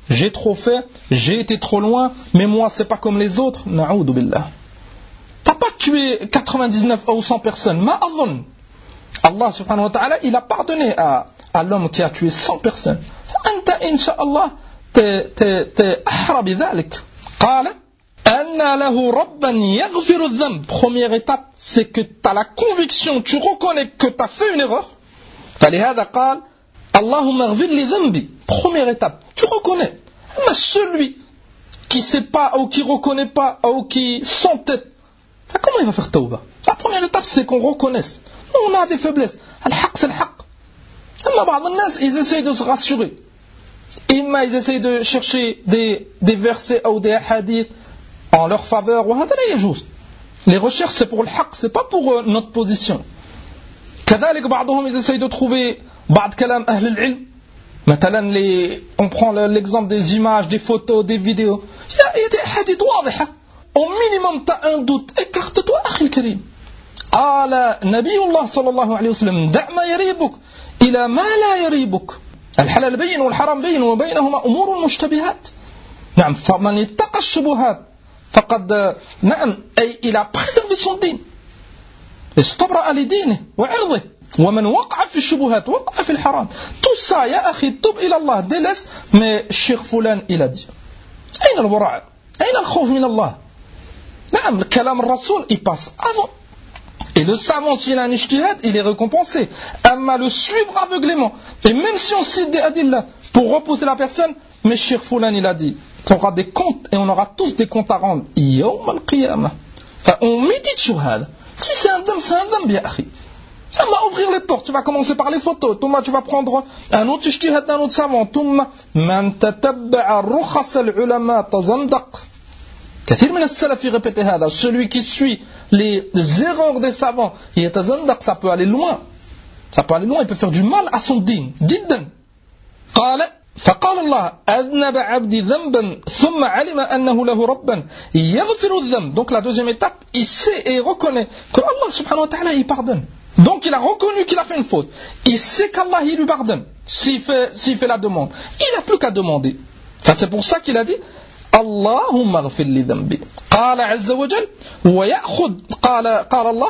j'ai trop fait, j'ai été trop loin, mais moi c'est pas comme les autres. Na'oudou billah. T'as pas tué 99 ou 100 personnes. Ma'adhun. Allah subhanahu wa ta'ala, il a pardonné à l'homme qui a tué 100 personnes. Anta insha'Allah t'es ahra bidhalik. Qala anna lahu rabban yaghfiru adh-dhanb. Première étape, c'est que tu as la conviction, tu reconnais que tu as fait une erreur. فلهذا قال اللهم اغفر لي ذنبي. Première étape, tu reconnais. Mais celui qui sait pas ou qui reconnaît pas ou qui s'entête, comment il va faire tawbah? La première étape, c'est qu'on reconnaisse. On a des faiblesses. Al-haq, c'est le haq. Mais بعض الناس, ils essayent de se rassurer. Ils essayent de chercher des versets ou des hadiths en leur faveur. Les recherches, c'est pour le haq, c'est pas pour notre position. كذلك بعضهم, ils essayent de trouver بعض كلام أهل العلم. مثلا on prend l'exemple des images, des photos, des vidéos. Il y a des hadiths واضحة. Au minimum, tu as un doute. Écarte-toi, أخي الكريم. قال نبي الله صلى الله عليه وسلم دع ما يريبك إلى ما لا يريبك. الحلال بين والحرام بين وبينهما أمور مشتبهات. نعم فمن اتقى الشبهات فقد نعم أي إلى préserver son دين. استبرأ لدينه وعرضه. ومن وقع في الشبهات وقع في الحرام. Tout ça يا أخي توب إلى الله délaisse. Mais الشيخ فلان il a dit أين الورع؟ أين الخوف من الله؟ نعم كلام الرسول il passe avant. Et le savant, s'il a un ijtihad, il est récompensé. Amma le suivre aveuglément. Et même si on cite des adillah pour repousser la personne, mais Cheikh Foulan, il a dit, tu auras des comptes et on aura tous des comptes à rendre. Yawm al-qiyamah. Enfin, on médite sur hal. Si c'est un dam, bien akhi. Ça va ouvrir les portes. Tu vas commencer par les photos. Touma, tu vas prendre un autre ijtihad d'un autre savant. Touma, man tatabba'a rukhas al-ulama tazandaq. كثير من السلف répétait هذا. Celui qui suit les erreurs des savants, ça peut aller loin. Ça peut aller loin, il peut faire du mal à son dîn. جدا. قال فقال الله أذنب عبدي ذنبا ثم علم أنه له ربا يغفر الذنب. Donc la deuxième étape, il sait et reconnaît que Allah subhanahu wa ta'ala il pardonne. Donc il a reconnu qu'il a fait une faute. Il sait qu'Allah il lui pardonne s'il fait la demande. Il n'a plus qu'à demander. Enfin, c'est pour ça qu'il a dit اللهم اغفر لي ذنبي. قال عز وجل ويأخذ قال الله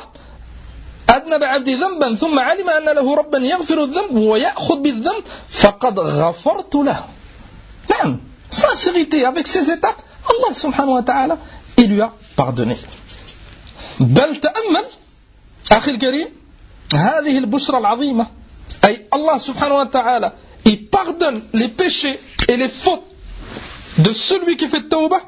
أذنب عبدي ذنبا ثم علم أن له ربا يغفر الذنب ويأخذ بالذنب فقد غفرت له. نعم sincérité avec ces étapes Allah subhanahu wa ta'ala il lui a pardonné. بل تأمل أخي الكريم هذه البشرى العظيمة أي الله سبحانه وتعالى il pardonne les péchés et les fautes de celui qui fait tawbah.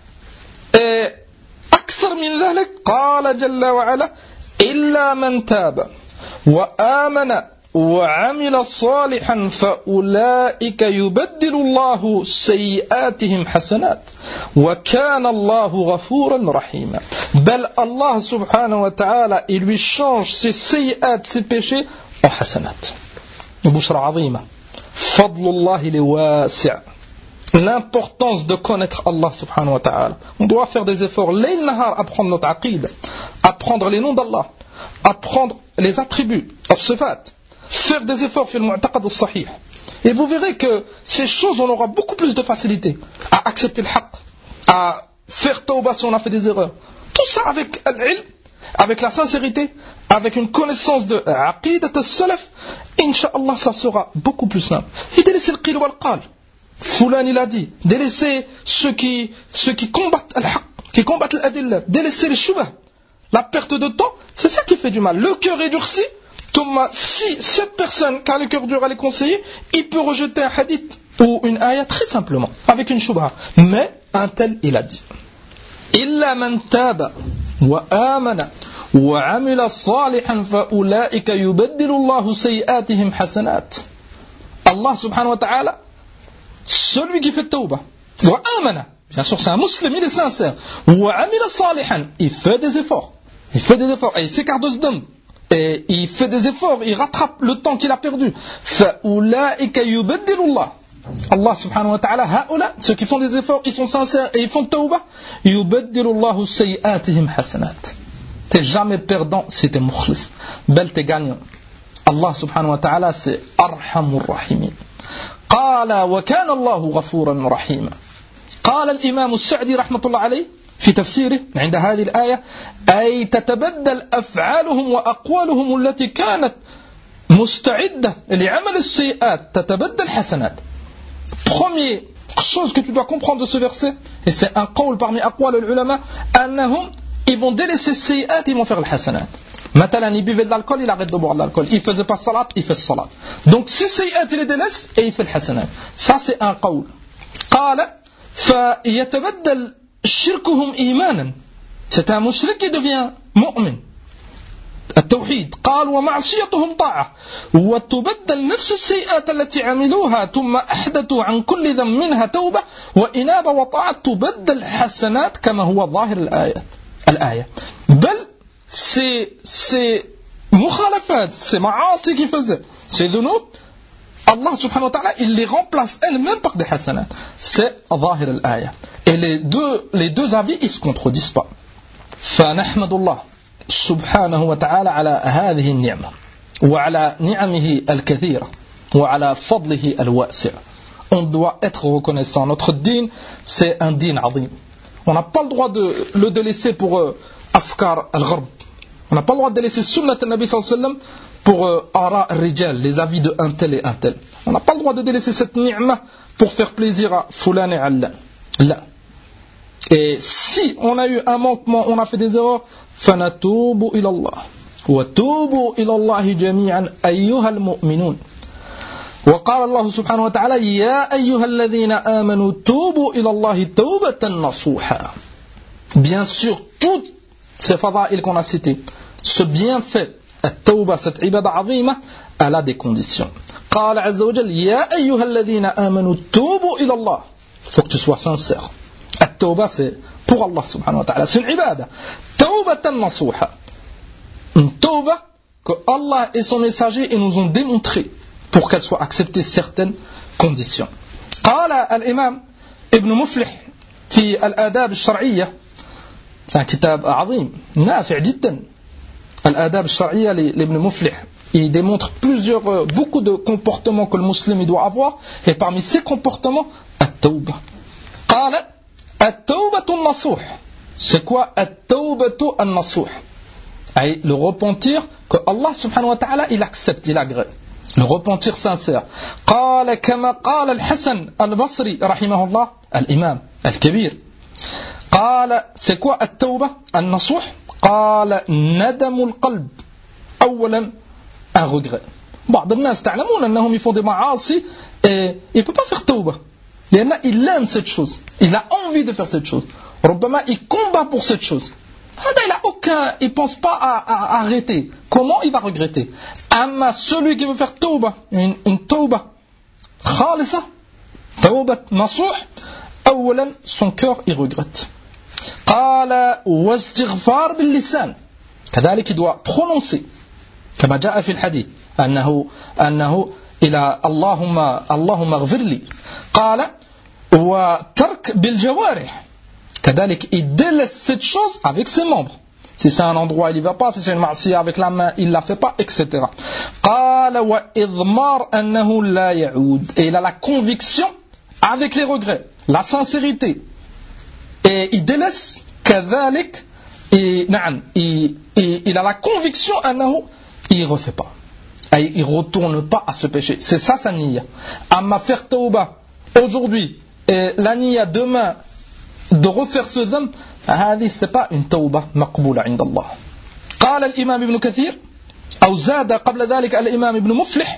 Et أكثر من ذلك قال جل وعلا إلا من تاب وآمن وعمل صالحا فأولئك يبدل الله سيئاتهم حسنات وكان الله غفورا رحيما. بل الله سبحانه وتعالى il lui change ses سيئات, ses péchés en حسنات. بشرى عظيمة. فضل الله لواسع. L'importance de connaître Allah subhanahu wa ta'ala. On doit faire des efforts, layl nahar, apprendre notre aqid, apprendre les noms d'Allah, apprendre les attributs, as-sifat, faire des efforts sur le mu'taqad as-sahih. Et vous verrez que ces choses, on aura beaucoup plus de facilité à accepter le haqq, à faire tawbah si on a fait des erreurs. Tout ça avec l'ilm, avec la sincérité, avec une connaissance de aqidat as-salaf, incha'Allah, ça sera beaucoup plus simple. Et délaisser le qil wal qal. Foulan il a dit, délaisser ceux qui combattent al-haq, qui combattent l'adillah, délaisser les shubha, la perte de temps, c'est ça qui fait du mal. Le cœur est durci, si cette personne qui a le cœur dur à les conseiller, il peut rejeter un hadith ou une ayah très simplement, avec une shubha. Mais un tel il a dit إلا من تاب وآمن وعمل صالحا فأولئك يبدل الله سيئاتهم حسنات. Allah subhanahu wa ta'ala, celui qui fait tawbah, wa amana, bien sûr c'est un musulman, il est sincère, wa amila salihan, il fait des efforts, et il s'écarte de ce dôme, et il fait des efforts, il rattrape le temps qu'il a perdu. Fa ulaika yubaddilullah. Allah subhanahu wa ta'ala, haoula, ceux qui font des efforts, ils sont sincères et ils font tawbah, yubaddilullahu sayyi'atihim hasanat. T'es jamais perdant si t'es mukhlis, bel t'es gagnant. Allah subhanahu wa ta'ala c'est arhamur rahimin. قال وكان الله غفورا رحيما. قال الإمام السعدي رحمة الله عليه في تفسيره عند هذه الآية أي تتبدل أفعالهم وأقوالهم التي كانت مستعدة لعمل السيئات تتبدل حسنات. Première chose que tu dois comprendre de ce verset, et c'est un qawl parmi aqwal al-ulama, أنهم ils vont délaisser les sayyat, ils vont faire le hasanat. Maintenant, il buvait de l'alcool, il arrête de boire de l'alcool. Il faisait pas salat, il fait salat. Donc, si sayyat, il les délaisse et il fait le hasanat. Ça, c'est un qawl. قال فيتبدل شركهم إيمانا. C'est un mushrik qui devient mu'min. التوحيد. قال ومعصيتهم طاعة. وتبدل نفس السيئات التي عملوها ثم أحدثوا عن كل ذنب منها توبة وإنابة وطاعة تبدل حسنات كما هو ظاهر الآية. بل c'est mukhalafat, c'est ma'asi qui faisait, c'est dhunub, Allah subhanahu wa ta'ala, il les remplace elles-mêmes par des hasanat. C'est zahir al-aya. Et les deux avis, ils se contredisent pas. فنحمد الله سبحانه وتعالى على هذه النعمة وعلى نعمه الكثيرة وعلى فضله الواسع. On doit être reconnaissant. Notre din, c'est un din azim. On n'a pas le droit de le délaisser pour afkar al-gharb. On n'a pas le droit de délaisser sunnat al-Nabi sallallahu alayhi wa sallam pour ara al-rijal, les avis de un tel et un tel. On n'a pas le droit de délaisser cette ni'ma pour faire plaisir à fulan et allan. Là. Et si on a eu un manquement, on a fait des erreurs, fanatubu ila Allah. Wa tubu ila Allah jami'an ayyuhal mu'minun. وقال الله سبحانه وتعالى يا أيها الذين آمنوا توبوا إلى الله توبة نصوحا. Bien sûr, toutes ces fadaïl qu'on a citées, ce bienfait, التوبة, cette ibada azima, elle a des conditions. قال عز وجل يا أيها الذين آمنوا توبوا إلى الله. Il faut que tu sois sincère. التوبة, c'est pour Allah subhanahu wa ta'ala, c'est une ibada. توبة نصوحا. Une tauba que Allah et son messager ils nous ont démontré pour qu'elle soit acceptée certaines conditions. قال الإمام ابن مفلح في الآداب الشرعية. C'est un kitab عظيم نافع جدا. الآداب الشرعية لابن مفلح. Il démontre beaucoup de comportements que le musulman doit avoir, et parmi ces comportements, التوبة. قال التوبة النصوح. C'est quoi التوبة النصوح? Le repentir que Allah subhanahu wa ta'ala il accepte, il agrée. Le repentir sincère. قال كما قال الحسن البصري رحمه الله الإمام الكبير. قال c'est quoi التوبة النصوح؟ قال ندم القلب أولا un regret. بعض الناس تعلمون أنهم يفعلون des معاصي et il ne peut pas faire توبة لأن il aime cette chose, il a envie de faire cette chose. ربما il combat pour cette chose. Il ne pense pas à arrêter. Comment il va regretter? Amma celui qui veut faire tauba, une tauba khalisa, tauba nasuh, أولا son cœur il regrette. قال واستغفار باللسان. كذلك il doit prononcer كما جاء في الحديث أنه إلى اللهم اغفر لي. قال وترك بالجوارح. كذلك il délaisse cette chose avec ses membres. Si c'est un endroit, il n'y va pas. Si c'est une ma'siya avec la main, il ne la fait pas, etc. قال وإضمار أنه لا يعود. Et il a la conviction avec les regrets, la sincérité. Et il délaisse كذلك. Il a la conviction أنه il ne refait pas. Il ne retourne pas à ce péché. C'est ça sa niya. Amma faire tauba aujourd'hui et la niya demain de refaire ce dhanb, هذه c'est pas une توبة مقبولة عند الله. قال الإمام ابن كثير أو زاد قبل ذلك الإمام ابن مفلح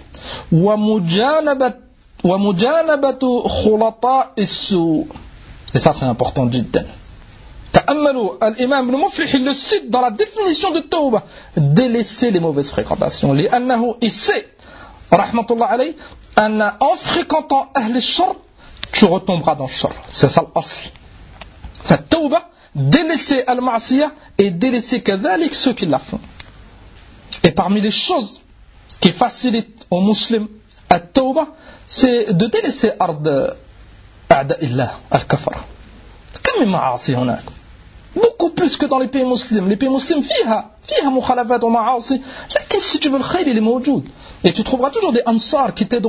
ومجانبة خلطاء السوء. Et ça c'est important جدا. تأملوا الإمام ابن مفلح il le cite dans la définition de توبة, délaisser les mauvaises fréquentations. لأنه il sait رحمة الله عليه أن en fréquentant أهل الشر tu retomberas dans le shar. C'est ça l'asl. فالتوبة délaisser al-ma'siyah et délaisser كذلك ceux qui la font. Et parmi les choses qui facilitent aux musulmans التوبة, c'est de délaisser أرض أعداء الله الكفر. كم من معاصي هناك, beaucoup plus que dans les pays musulmans. Les pays musulmans فيها مخالفات ومعاصي, لكن si tu veux le khayr il est موجود. Et tu trouveras toujours des ansars qui t'aideront,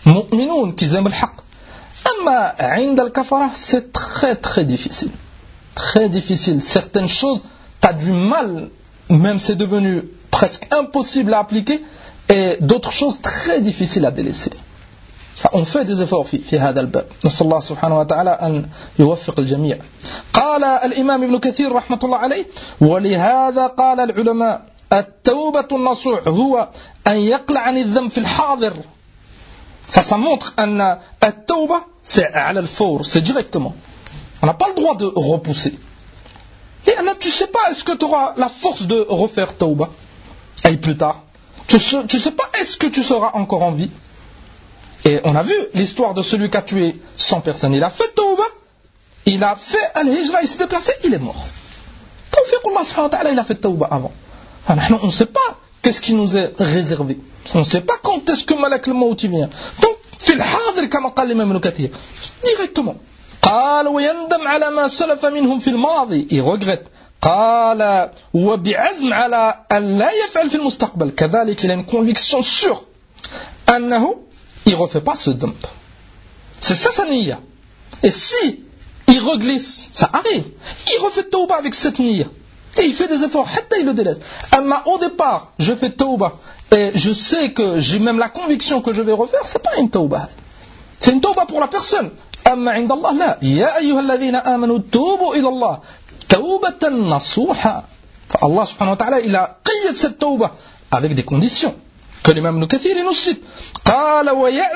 mu'minoun, qui aiment le haqq. Amma 'inda al-kafara, c'est très très difficile. Très difficile. Certaines choses, tu as du mal, même c'est devenu presque impossible à appliquer, et d'autres choses très difficiles à délaisser. On fait des efforts في هذا الباب. نسأل الله سبحانه وتعالى أن يوفق الجميع. قال الإمام ابن كثير رحمة الله عليه: ولهذا قال العلماء التوبة النصوح هو أن يقلع عن الذنب في الحاضر. Ça montre أن التوبة c'est على الفور, c'est directement. On n'a pas le droit de repousser. Et là, tu ne sais pas est-ce que tu auras la force de refaire tauba et plus tard. Tu ne sais pas est-ce que tu seras encore en vie. Et on a vu l'histoire de celui qui a tué 100 personnes. Il a fait tauba, il a fait al-hijra, il s'est déplacé, il est mort. Tawfiq Allah subhanahu wa ta'ala, il a fait tauba avant. Alors, on ne sait pas qu'est-ce qui nous est réservé. On ne sait pas quand est-ce que Malak al-Maut vient. Donc, fil hadir, comme قال l'imam Ibn Kathir, directement. قال ويندم على ما سلف منهم في الماضي, il regrette. قال وبعزم على أن لا يفعل في المستقبل. كذلك, il a une conviction sûre أنه il ne refait pas ce dump. C'est ça sa niya. Et si il reglisse, ça arrive, il refait tauba avec cette niya. Et il fait des efforts, hatta il le délaisse. Amma au départ, je fais tauba, et je sais que j'ai même la conviction que je vais refaire, c'est pas une tauba. C'est une tauba pour la personne. Amma inda Allah, la. Ya ayyuhalladhina amanu tubu ila Allah. Taubatan nasuha. Allah subhanahu wa ta'ala, il a qiyad cette tauba avec des conditions. Que l'imam Ibn Kathir nous cite. قال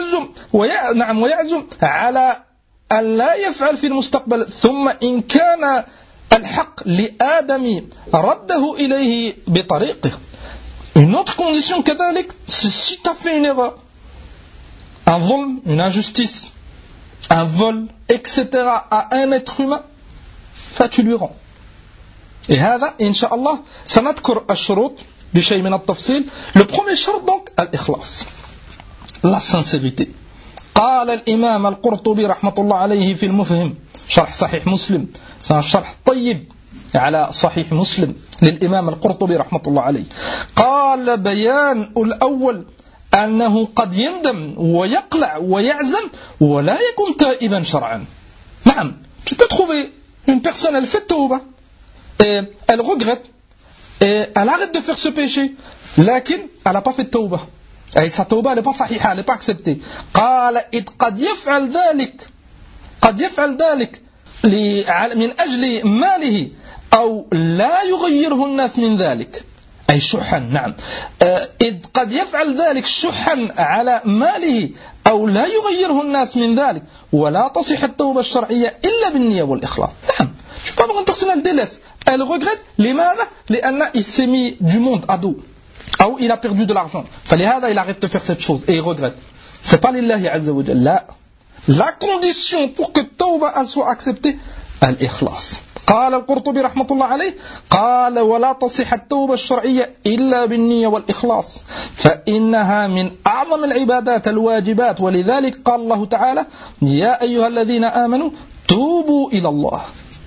ويعزم على أن لا يفعل في المستقبل ثم إن كان الحق لآدم رده إليه بطريقه. Une autre condition كذلك, c'est si tu as fait une erreur, un vol, une injustice, un vol, etc. à un être humain, ça tu lui rends. Et هذا إن شاء الله سنذكر الشروط بشيء من التفصيل. Le premier شرط donc الإخلاص, la sincérité. قال الإمام القرطبي رحمة الله عليه في المفهم شرح صحيح مسلم, c'est un شرح طيب على صحيح مسلم للإمام القرطبي رحمة الله عليه. قال بيان الأول أنه قد يندم ويقلع ويعزم ولا يكون تائبا شرعا. نعم, tu peux trouver une personne, elle fait tauba et elle regrette et elle arrête de faire ce péché, lakin elle n'a pas fait tauba. Et sa tauba n'est pas sahiha, elle n'est pas acceptée. قال إذ قد يفعل ذلك من أجل ماله أو لا يغيره الناس من ذلك. أي شحا, نعم. إذ قد يفعل ذلك شحا على ماله أو لا يغيره الناس من ذلك ولا تصح التوبة الشرعية إلا بالنية والإخلاص. نعم. Je peux avoir une personne, elle délaisse, elle regrette, لأن il s'est mis du monde à dos, ou il a perdu de l'argent, فلهذا il arrête de faire cette chose et il regrette. C'est pas lillahi azza wa jalla. La condition pour que tauba soit acceptée, al-ikhlas. قال القرطبي رحمة الله عليه قال ولا تصح التوبة الشرعية إلا بالنية والإخلاص فإنها من أعظم العبادات الواجبات ولذلك قال الله تعالى يا أيها الذين آمنوا توبوا إلى الله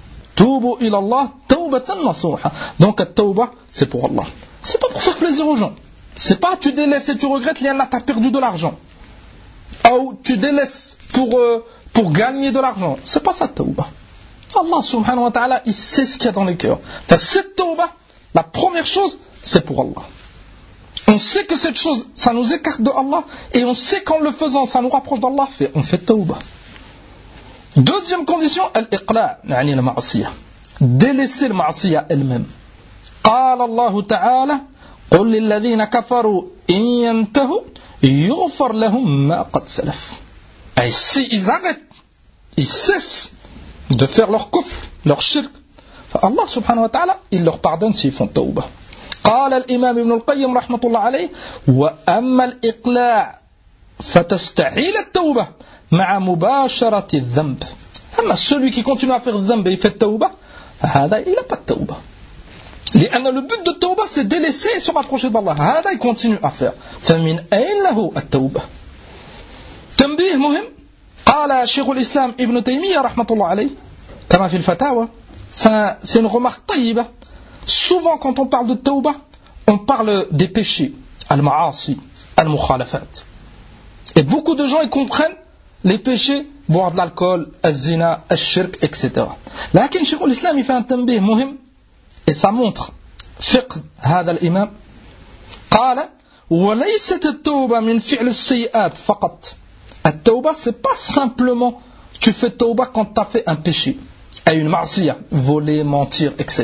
توبة نصوحة. Donc التوبة c'est pour Allah, c'est pas pour faire plaisir aux gens, c'est pas tu délaisses et tu regrettes liana t'as perdu de l'argent ou tu délaisses pour gagner de l'argent, c'est pas ça tauba. Allah subhanahu wa ta'ala, il sait ce qu'il y a dans les cœurs. Cette tauba, la première chose, c'est pour Allah. On sait que cette chose, ça nous écarte de Allah, et on sait qu'en le faisant, ça nous rapproche d'Allah, on fait tauba. Deuxième condition, al-iqla', yani la ma'asiyah. Délaisser la ma'asiyah elle-même. قال الله تعالى قل للذين كفروا إن ينتهوا يغفر لهم ما قد سلف. Et si ils arrêtent, ils cessent de faire leur kufr, leur shirk, Allah subhanahu wa ta'ala, il leur pardonne s'ils font tauba. قال الإمام ابن القيم رحمة الله عليه وأما الإقلاع فتستحيل التوبة مع مباشرة الذنب. أما celui qui continue à faire الذنب et il fait tauba, هذا il n'a pas de tauba. لأن le but de tauba c'est délaisser et se rapprocher d'Allah. هذا il continue à faire. فمن أين له التوبة؟ تنبيه مهم. قال شيخ الإسلام ابن تيمية رحمة الله عليه كما في الفتاوى, c'est une remarque طيبة. Souvent quand on parle de tauba, on parle des péchés, al-ma'asi, al-mukhalafat. Et beaucoup de gens, ils comprennent les péchés, boire de l'alcool, az-zina, al-shirk, etc. لكن شيخ الإسلام il fait un تنبيه مهم et ça montre فقه هذا الإمام. قال وليست التوبة من فعل السيئات فقط. التوبة c'est pas simplement tu fais tauba quand tu as fait un péché, à une معصية, voler, mentir, etc.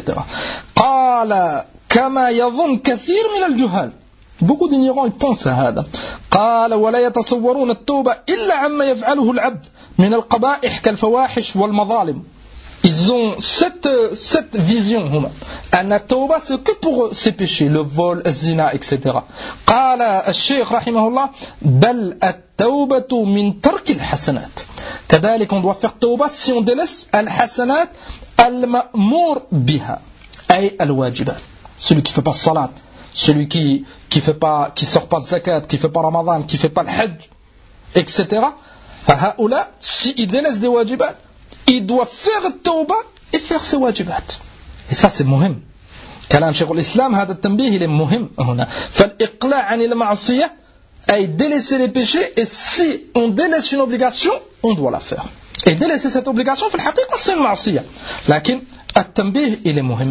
قال كما يظن كثير من الجهال. Beaucoup d'ignorants ils pensent à هذا. قال ولا يتصورون التوبة إلا عما يفعله العبد من القبائح كالفواحش والمظالم. Ils ont cette vision هما أن التوبة c'est que pour ces péchés, le vol, الزنا, etc. قال الشيخ رحمه الله بل التوبة من ترك الحسنات. كذلك on doit faire توبة si on délaisse الحسنات المأمور بها أي الواجبات. Celui qui fait pas salat, celui qui fait pas, qui sort pas zakat, qui fait pas ramadan, qui fait pas le hajj, etc. فهؤلاء si il délaisse des wajibat, il doit faire tauba et faire ses wajibat. Et ça c'est مهم. كلام شيخ الإسلام هذا التنبيه il est مهم هنا. فالإقلاع عن المعصية أي délaisser les péchés, et si on délaisse une obligation, on doit la faire. Et délaisser cette obligation في الحقيقة c'est une معصية. لكن التنبيه il est مهم.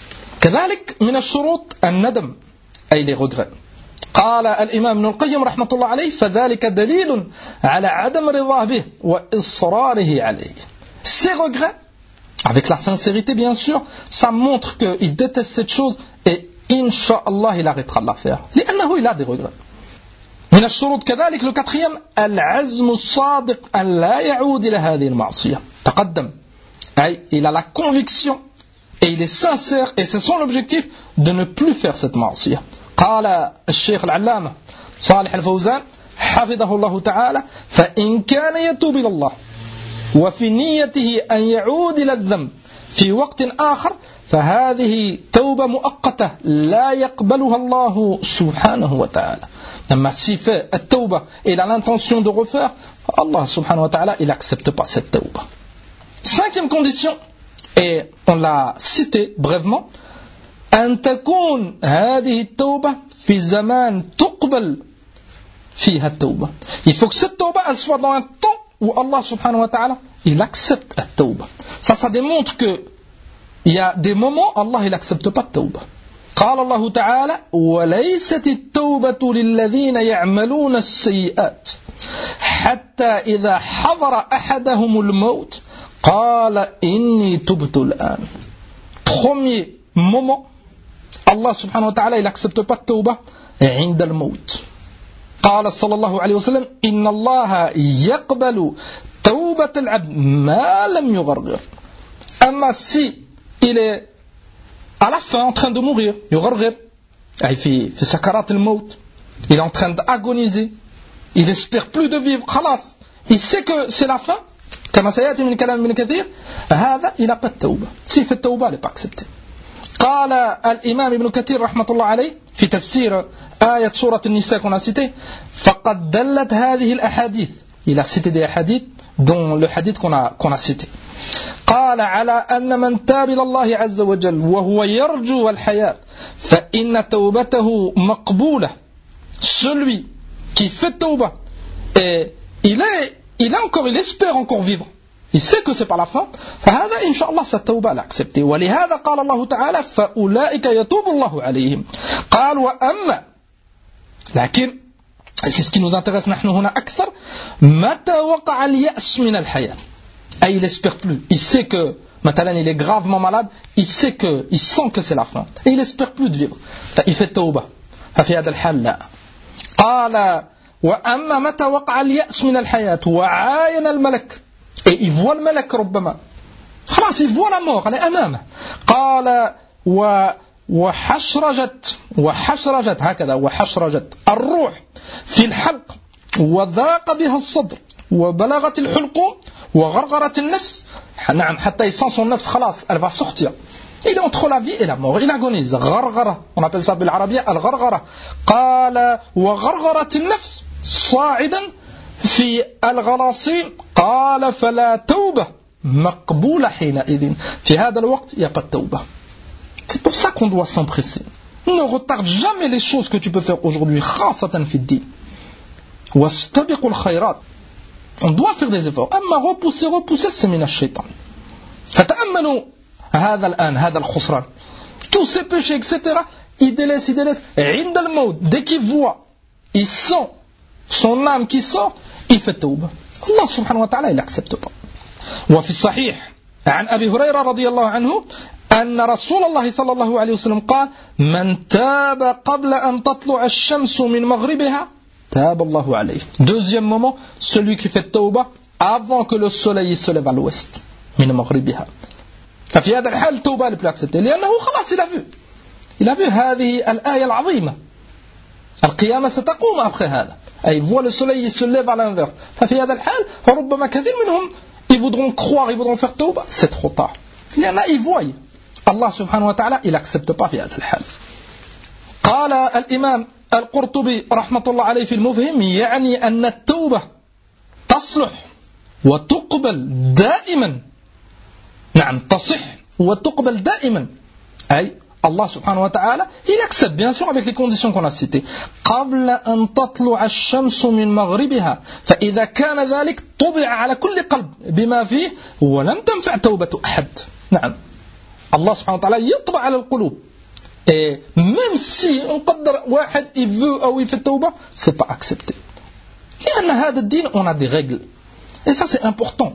كذلك من الشروط الندم أي les regrets. قال الإمام ابن القيم رحمة الله عليه فذلك دليل على عدم رضاه به وإصراره عليه. Ces regrets, avec la sincérité bien sûr, ça montre qu'il déteste cette chose et Inch'Allah il arrêtera de la faire. لأنه il a des regrets. من الشروط كذلك le quatrième العزم الصادق أن لا يعود إلى هذه المعصية. تقدم أي il a la conviction et il est sincère et c'est son objectif de ne plus faire cette معصية. قال الشيخ العلامة صالح الفوزان حفظه الله تعالى فإن كان يتوب إلى الله وفي نيته أن يعود إلى الذنب في وقت آخر فهذه توبة مؤقتة لا يقبلها الله سبحانه وتعالى. لما s'il fait التوبة et il a l'intention de refaire, Allah subhanahu wa ta'ala il accepte pas cette توبة. Cinquième condition, et on l'a cité brièvement, أن تكون هذه التوبة في زمان تقبل فيها التوبة. Il faut que cette توبة elle soit dans un temps où Allah subhanahu wa ta'ala il accepte la tauba. Ça démontre que il y a des moments Allah il accepte pas la tauba. قال الله تعالى وليست التوبة للذين يعملون السيئات حتى إذا حضر أحدهم الموت قال إني تبت الآن. Premier moment Allah subhanahu wa ta'ala il accepte pas la tauba عند الموت. قال صلى الله عليه وسلم إن الله يقبل توبة العبد ما لم يغرغر. أما si il est à la fin en train de mourir, يغرغر أي في سكرات الموت, il est en train d'agoniser, il espère plus de vivre, خلاص, il sait que c'est la fin, كما سيأتي من كلام ابن كثير, هذا il n'a pas de توبة. Si fait توبة, elle n'est pas acceptée. قال الإمام ابن كثير رحمة الله عليه في تفسير آية سورة النساء qu'on a cité, فقد دلت هذه الأحاديث, il a cité des hadiths dont le hadith qu'on a cité. قال على أن من تاب إلى الله عز وجل وهو يرجو الحياة فإن توبته مقبولة. Celui qui fait tauba et il espère encore vivre, il sait que c'est pas la fin, فهذا إن شاء الله ستوبة l'accepter. ولهذا قال الله تعالى فأولئك يتوب الله عليهم. قال وأما لكن c'est ce qui nous intéresse نحن هنا أكثر متى وقع اليأس من الحياة. Et il espère plus. Il sait que maintenant il est gravement malade, il sent que c'est la fin. Et il espère plus de vivre. Il fait tauba. ففي هذا الحال لا. قال وأما متى وقع اليأس من الحياة وعاين الملك. Et il voit le malak ربما. خلاص il voit la mort, elle est أمامه. قال وحشرجت هكذا وحشرجت الروح في الحلق وضاق بها الصدر وبلغت الحلقوم وغرغرت النفس. نعم حتى يسان son nafs خلاص elle va sortir. Il est entre la vie et la mort, il agonise. غرغرة, on appelle ça بالعربية الغرغرة. قال وغرغرت النفس صاعدا في الغراصين قال فلا توبة مقبولة حينئذ. في هذا الوقت il n'y a pas de توبة. C'est pour ça qu'on doit s'empresser. Ne retarde jamais les choses que tu peux faire aujourd'hui, خاصة في الدين. واستبقوا الخيرات. On doit faire des efforts. أما repousser, c'est من الشيطان. فتأملوا هذا الآن هذا الخسران. Tous ces péchés, etc. Il délaisse. عند الموت, dès qu'il voit, il sent son âme qui sort, il fait tawbah. Allah subhanahu wa ta'ala, il accepte pas. وفي الصحيح عن أبي هريرة رضي الله عنه أن رسول الله صلى الله عليه وسلم قال من تاب قبل أن تطلع الشمس من مغربها تاب الله عليه. Deuxième moment, celui qui fait tawbah avant que le soleil se lève à l'ouest. من مغربها. ففي هذا الحال التوبة لا acceptée لأنه خلاص il a vu هذه الآية العظيمة. القيامة ستقوم après هذا. Il voit le soleil, il se lève à l'inverse. ففي هذا الحال ربما كثير منهم ils voudront croire, ils voudront faire tawbah, c'est trop tard. لأن ils voient. Allah subhanahu wa ta'ala, il accepte pas في هذا الحال. قال الإمام القرطبي رحمة الله عليه في المفهم يعني أن التوبة تصلح وتقبل دائما. نعم تصح وتقبل دائما. أي Allah subhanahu wa ta'ala, il accepte bien sûr avec les conditions qu'on a citées. قبل أن تطلع الشمس من مغربها فإذا كان ذلك طبع على كل قلب بما فيه ولم تنفع توبة أحد. نعم الله سبحانه وتعالى يطبع على القلوب. Et même si on قدر واحد il veut ou il fait توبة, c'est pas accepté. لأن هذا الدين on a des règles. Et ça c'est important.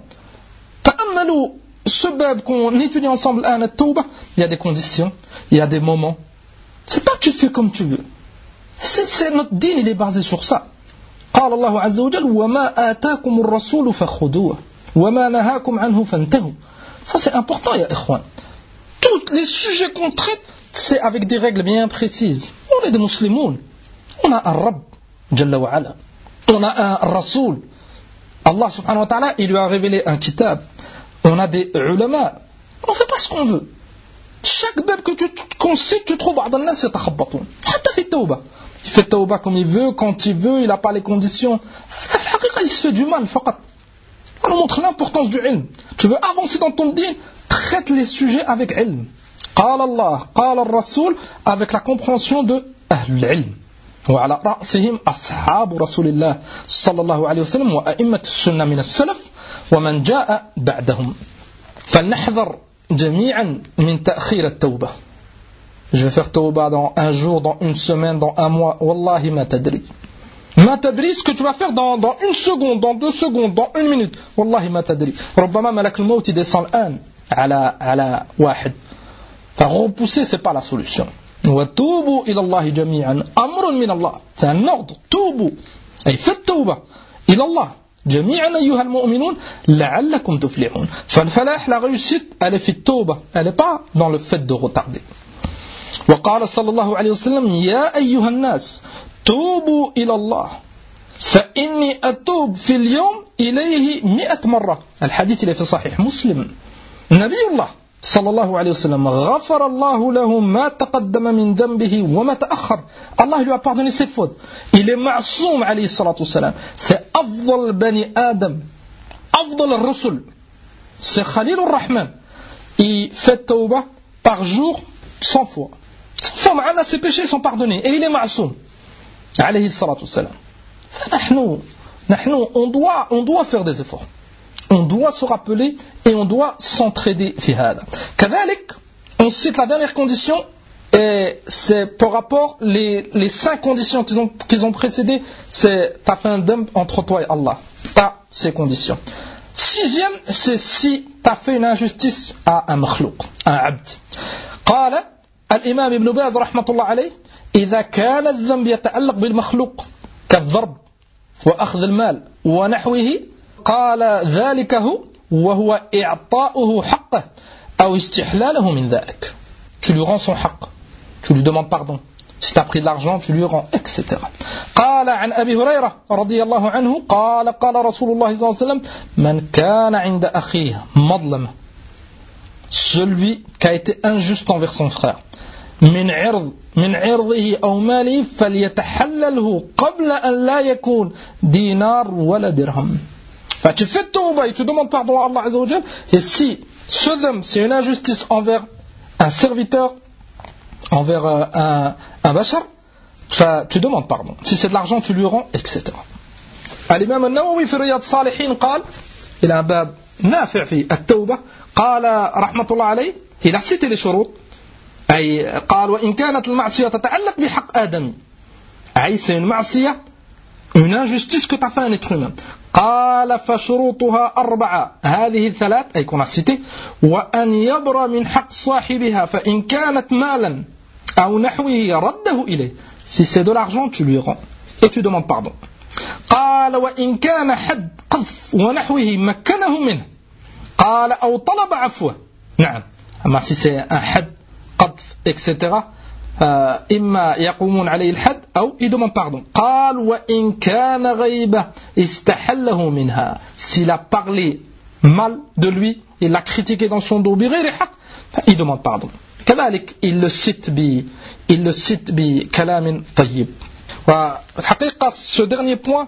تأملوا ce bab qu'on étudie ensemble à la tawbah, il y a des conditions, il y a des moments. C'est pas que tu fais comme tu veux. C'est notre dîn, il est basé sur ça. قال الله عز وجل وما آتاكم الرسول فخذوه وما نهاكم عنه فانتهوا. Ça c'est important, ya ikhwan. Tous les sujets qu'on traite, c'est avec des règles bien précises. On est des musulmans. On a un Rabb, Jalla wa Ala. On a un Rasoul. Allah subhanahu wa ta'ala, il lui a révélé un kitab. On a des ulama. On ne fait pas ce qu'on veut. Chaque bab qu'on cite, tu trouves بعض الناس يتخبطون. حتى في التوبة. Il fait tawbah comme il veut, quand il veut, il n'a pas les conditions. Il se fait du mal, فقط. On nous montre l'importance du ilm. Tu veux avancer dans ton dîn, traite les sujets avec ilm. قال الله, قال الرسول, avec la compréhension de أهل العلم. وعلى رأسهم أصحاب رسول الله صلى الله عليه وسلم وأئمة السنة من السلف ومن جاء بعدهم. فلنحذر جميعا من تأخير التوبة. Je vais faire tawbah dans un jour, dans une semaine, dans un mois. Wallahi ma tadri. Ma tadri, ce que tu vas faire dans une seconde, dans 2 secondes, dans 1 minute. Wallahi ma tadri. ربما ملك الموت il descend الآن على واحد. Repousser, c'est pas la solution. وتوبوا إلى الله جميعا أمر من الله. C'est un ordre. توبوا. أي faites tawbah إلى الله. جميعا أيها المؤمنون لعلكم تفلحون. فالفلاح, la réussite, elle est في التوبة. Elle n'est pas dans le fait de retarder. وقال صلى الله عليه وسلم يا أيها الناس توبوا إلى الله فإني أتوب في اليوم إليه 100 مرة. الحديث اللي في صحيح مسلم. نبي الله صلى الله عليه وسلم غفر الله له ما تقدم من ذنبه وما تأخر. Allah lui a pardonné ses fautes. Il est معصوم عليه الصلاة والسلام. C'est أفضل بني آدم, أفضل الرسل, c'est Khalil الرحمن. Il fait tawbah par jour 100 fois. فمعنا ses péchés sont pardonnés et il est معصوم عليه الصلاة والسلام. فنحن on doit faire des efforts. On doit se rappeler et on doit s'entraider في هذا. كذلك, on cite la dernière condition et c'est par rapport les 5 conditions qu'ils ont précédé, c'est t'as fait un dump entre toi et Allah. T'as ces conditions. 6e, c'est si t'as fait une injustice à un makhlouq, un abd. قال الإمام ابن باز رحمة الله عليه إذا كان الذنب يتعلق بالمخلوق كالضرب وأخذ المال ونحوه قال ذلك وهو إعطاؤه حقه أو استحلاله من ذلك. Tu lui rends son حق, tu lui demandes pardon. Si tu as pris de l'argent, tu lui rends, etc. قال عن أبي هريرة رضي الله عنه قال رسول الله صلى الله عليه وسلم من كان عند أخيه مظلمة, celui qui a été injuste envers son frère, من عرضه أو ماله فليتحلله قبل أن لا يكون دينار ولا درهم. Enfin, tu fais tawbah et tu demandes pardon à Allah Azza wa Jal. Et si ce dème, c'est une injustice envers un serviteur, envers un bachar, tu demandes pardon. Si c'est de l'argent, tu lui rends, etc. الإمام النووي في رياض الصالحين قال إلى باب نافع في التوبة قال رحمة الله عليه إلى cité les شروط أي قال وإن كانت المعصية تتعلق بحق آدمي أي c'est une معصية une injustice que t'as fait un être humain قال فشروطها 4 هذه الثلاث أي qu'on a cité وأن يبرى من حق صاحبها فإن كانت مالا أو نحوه رده إليه si c'est de l'argent tu lui rends et tu demandes pardon قال وإن كان حد قذف ونحوه مكنه منه قال أو طلب عفوه نعم أما si c'est un حد قذف etc إما يقومون عليه الحد أو ils demandent pardon قال وإن كان غيبة استحله منها s'il a parlé mal de lui il l'a critiqué dans son dos بغير حق il demande pardon كذلك il le cite بكلام طيب والحقيقة ce dernier point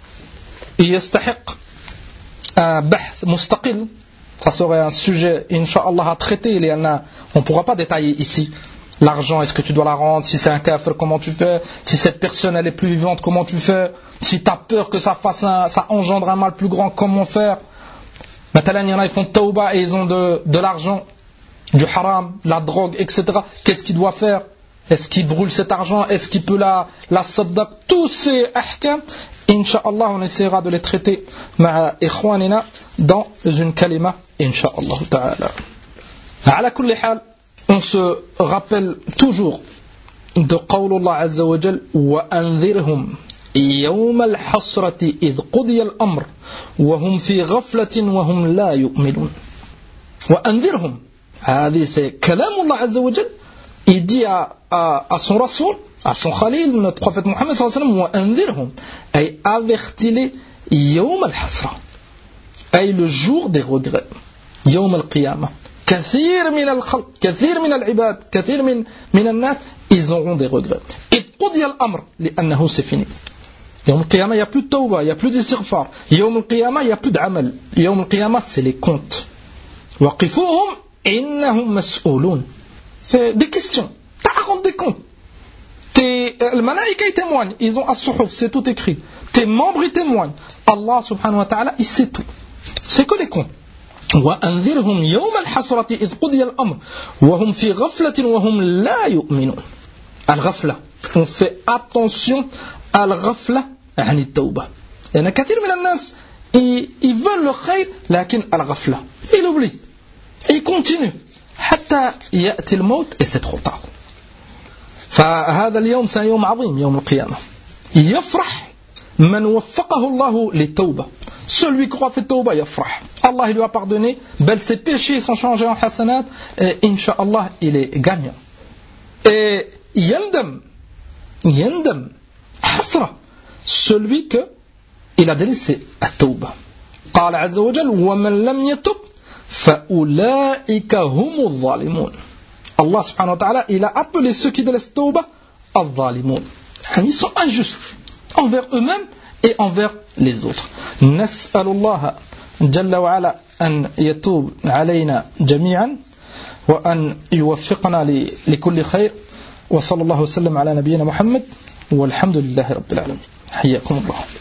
يستحق un بحث مستقل ça serait un sujet Inch'Allah à traiter on ne pourra pas détailler ici l'argent, est-ce que tu dois la rendre? Si c'est un kafir, comment tu fais? Si cette personne elle est plus vivante, comment tu fais? Si tu as peur que ça engendre un mal plus grand, comment faire? Maintenant, il y en a, ils font tauba et ils ont de l'argent, du haram, de la drogue, etc. Qu'est-ce qu'il doit faire? Est-ce qu'il brûle cet argent? Est-ce qu'il peut la saddaq? Tous ces ahkam, Inch'Allah, on essaiera de les traiter ma'a ikhwanina dans une kalima, Inch'Allah ta'ala. Ala kulli hal, on se rappelle toujours de قول الله عز وجل وأنذرهم يوم الحسرة إذ قضي الأمر وهم في غفلة وهم لا يؤمنون وأنذرهم هذه c'est كلام الله عز وجل il dit à son rasoul à son khalil notre prophète Mohammed صلى الله عليه وسلم وأنذرهم أي avertis-les يوم الحسرة أي le jour des regrets يوم القيامة كثير من الخلق كثير من العباد كثير من الناس ils auront des regrets et قضي الأمر لأنه c'est fini يوم القيامة il n'y a plus de tawba il n'y a plus d'istighfar يوم القيامة il n'y a plus d'amal يوم القيامة c'est les comptes وقفوهم إنهم مسؤولون c'est des questions t'as à rendre des comptes le malaïka ils témoignent ils ont as-suhuf c'est tout écrit tes membres ils témoignent Allah subhanahu wa ta'ala il sait tout c'est que des comptes وأنذرهم يوم الحسرة إذ قضي الأمر وهم في غفلة وهم لا يؤمنون الغفلة on fait attention à الغفلة عن التوبة لأن كثير من الناس ils veulent le خير لكن الغفلة ils oublient ils continuent حتى يأتي الموت et c'est trop tard فهذا اليوم c'est un يوم عظيم يوم القيامة يفرح من وفقه الله للتوبة celui qui aura fait tawba yafrah Allah il lui a pardonné bel ses péchés sont changés en hasanat et Inch'Allah il est gagnant et yandam hasra celui que il a délaissé à tawba قال عز وجل ومن لم يتب فأولئك هم الظالمون Allah subhanahu wa ta'ala il a appelé ceux qui délaissent tawba الظالمون ils sont injustes envers eux-mêmes et envers les autres. نسأل الله جل وعلا أن يتوب علينا جميعا وأن يوفقنا لكل خير وصلى الله وسلم على نبينا محمد والحمد لله رب العالمين حياكم الله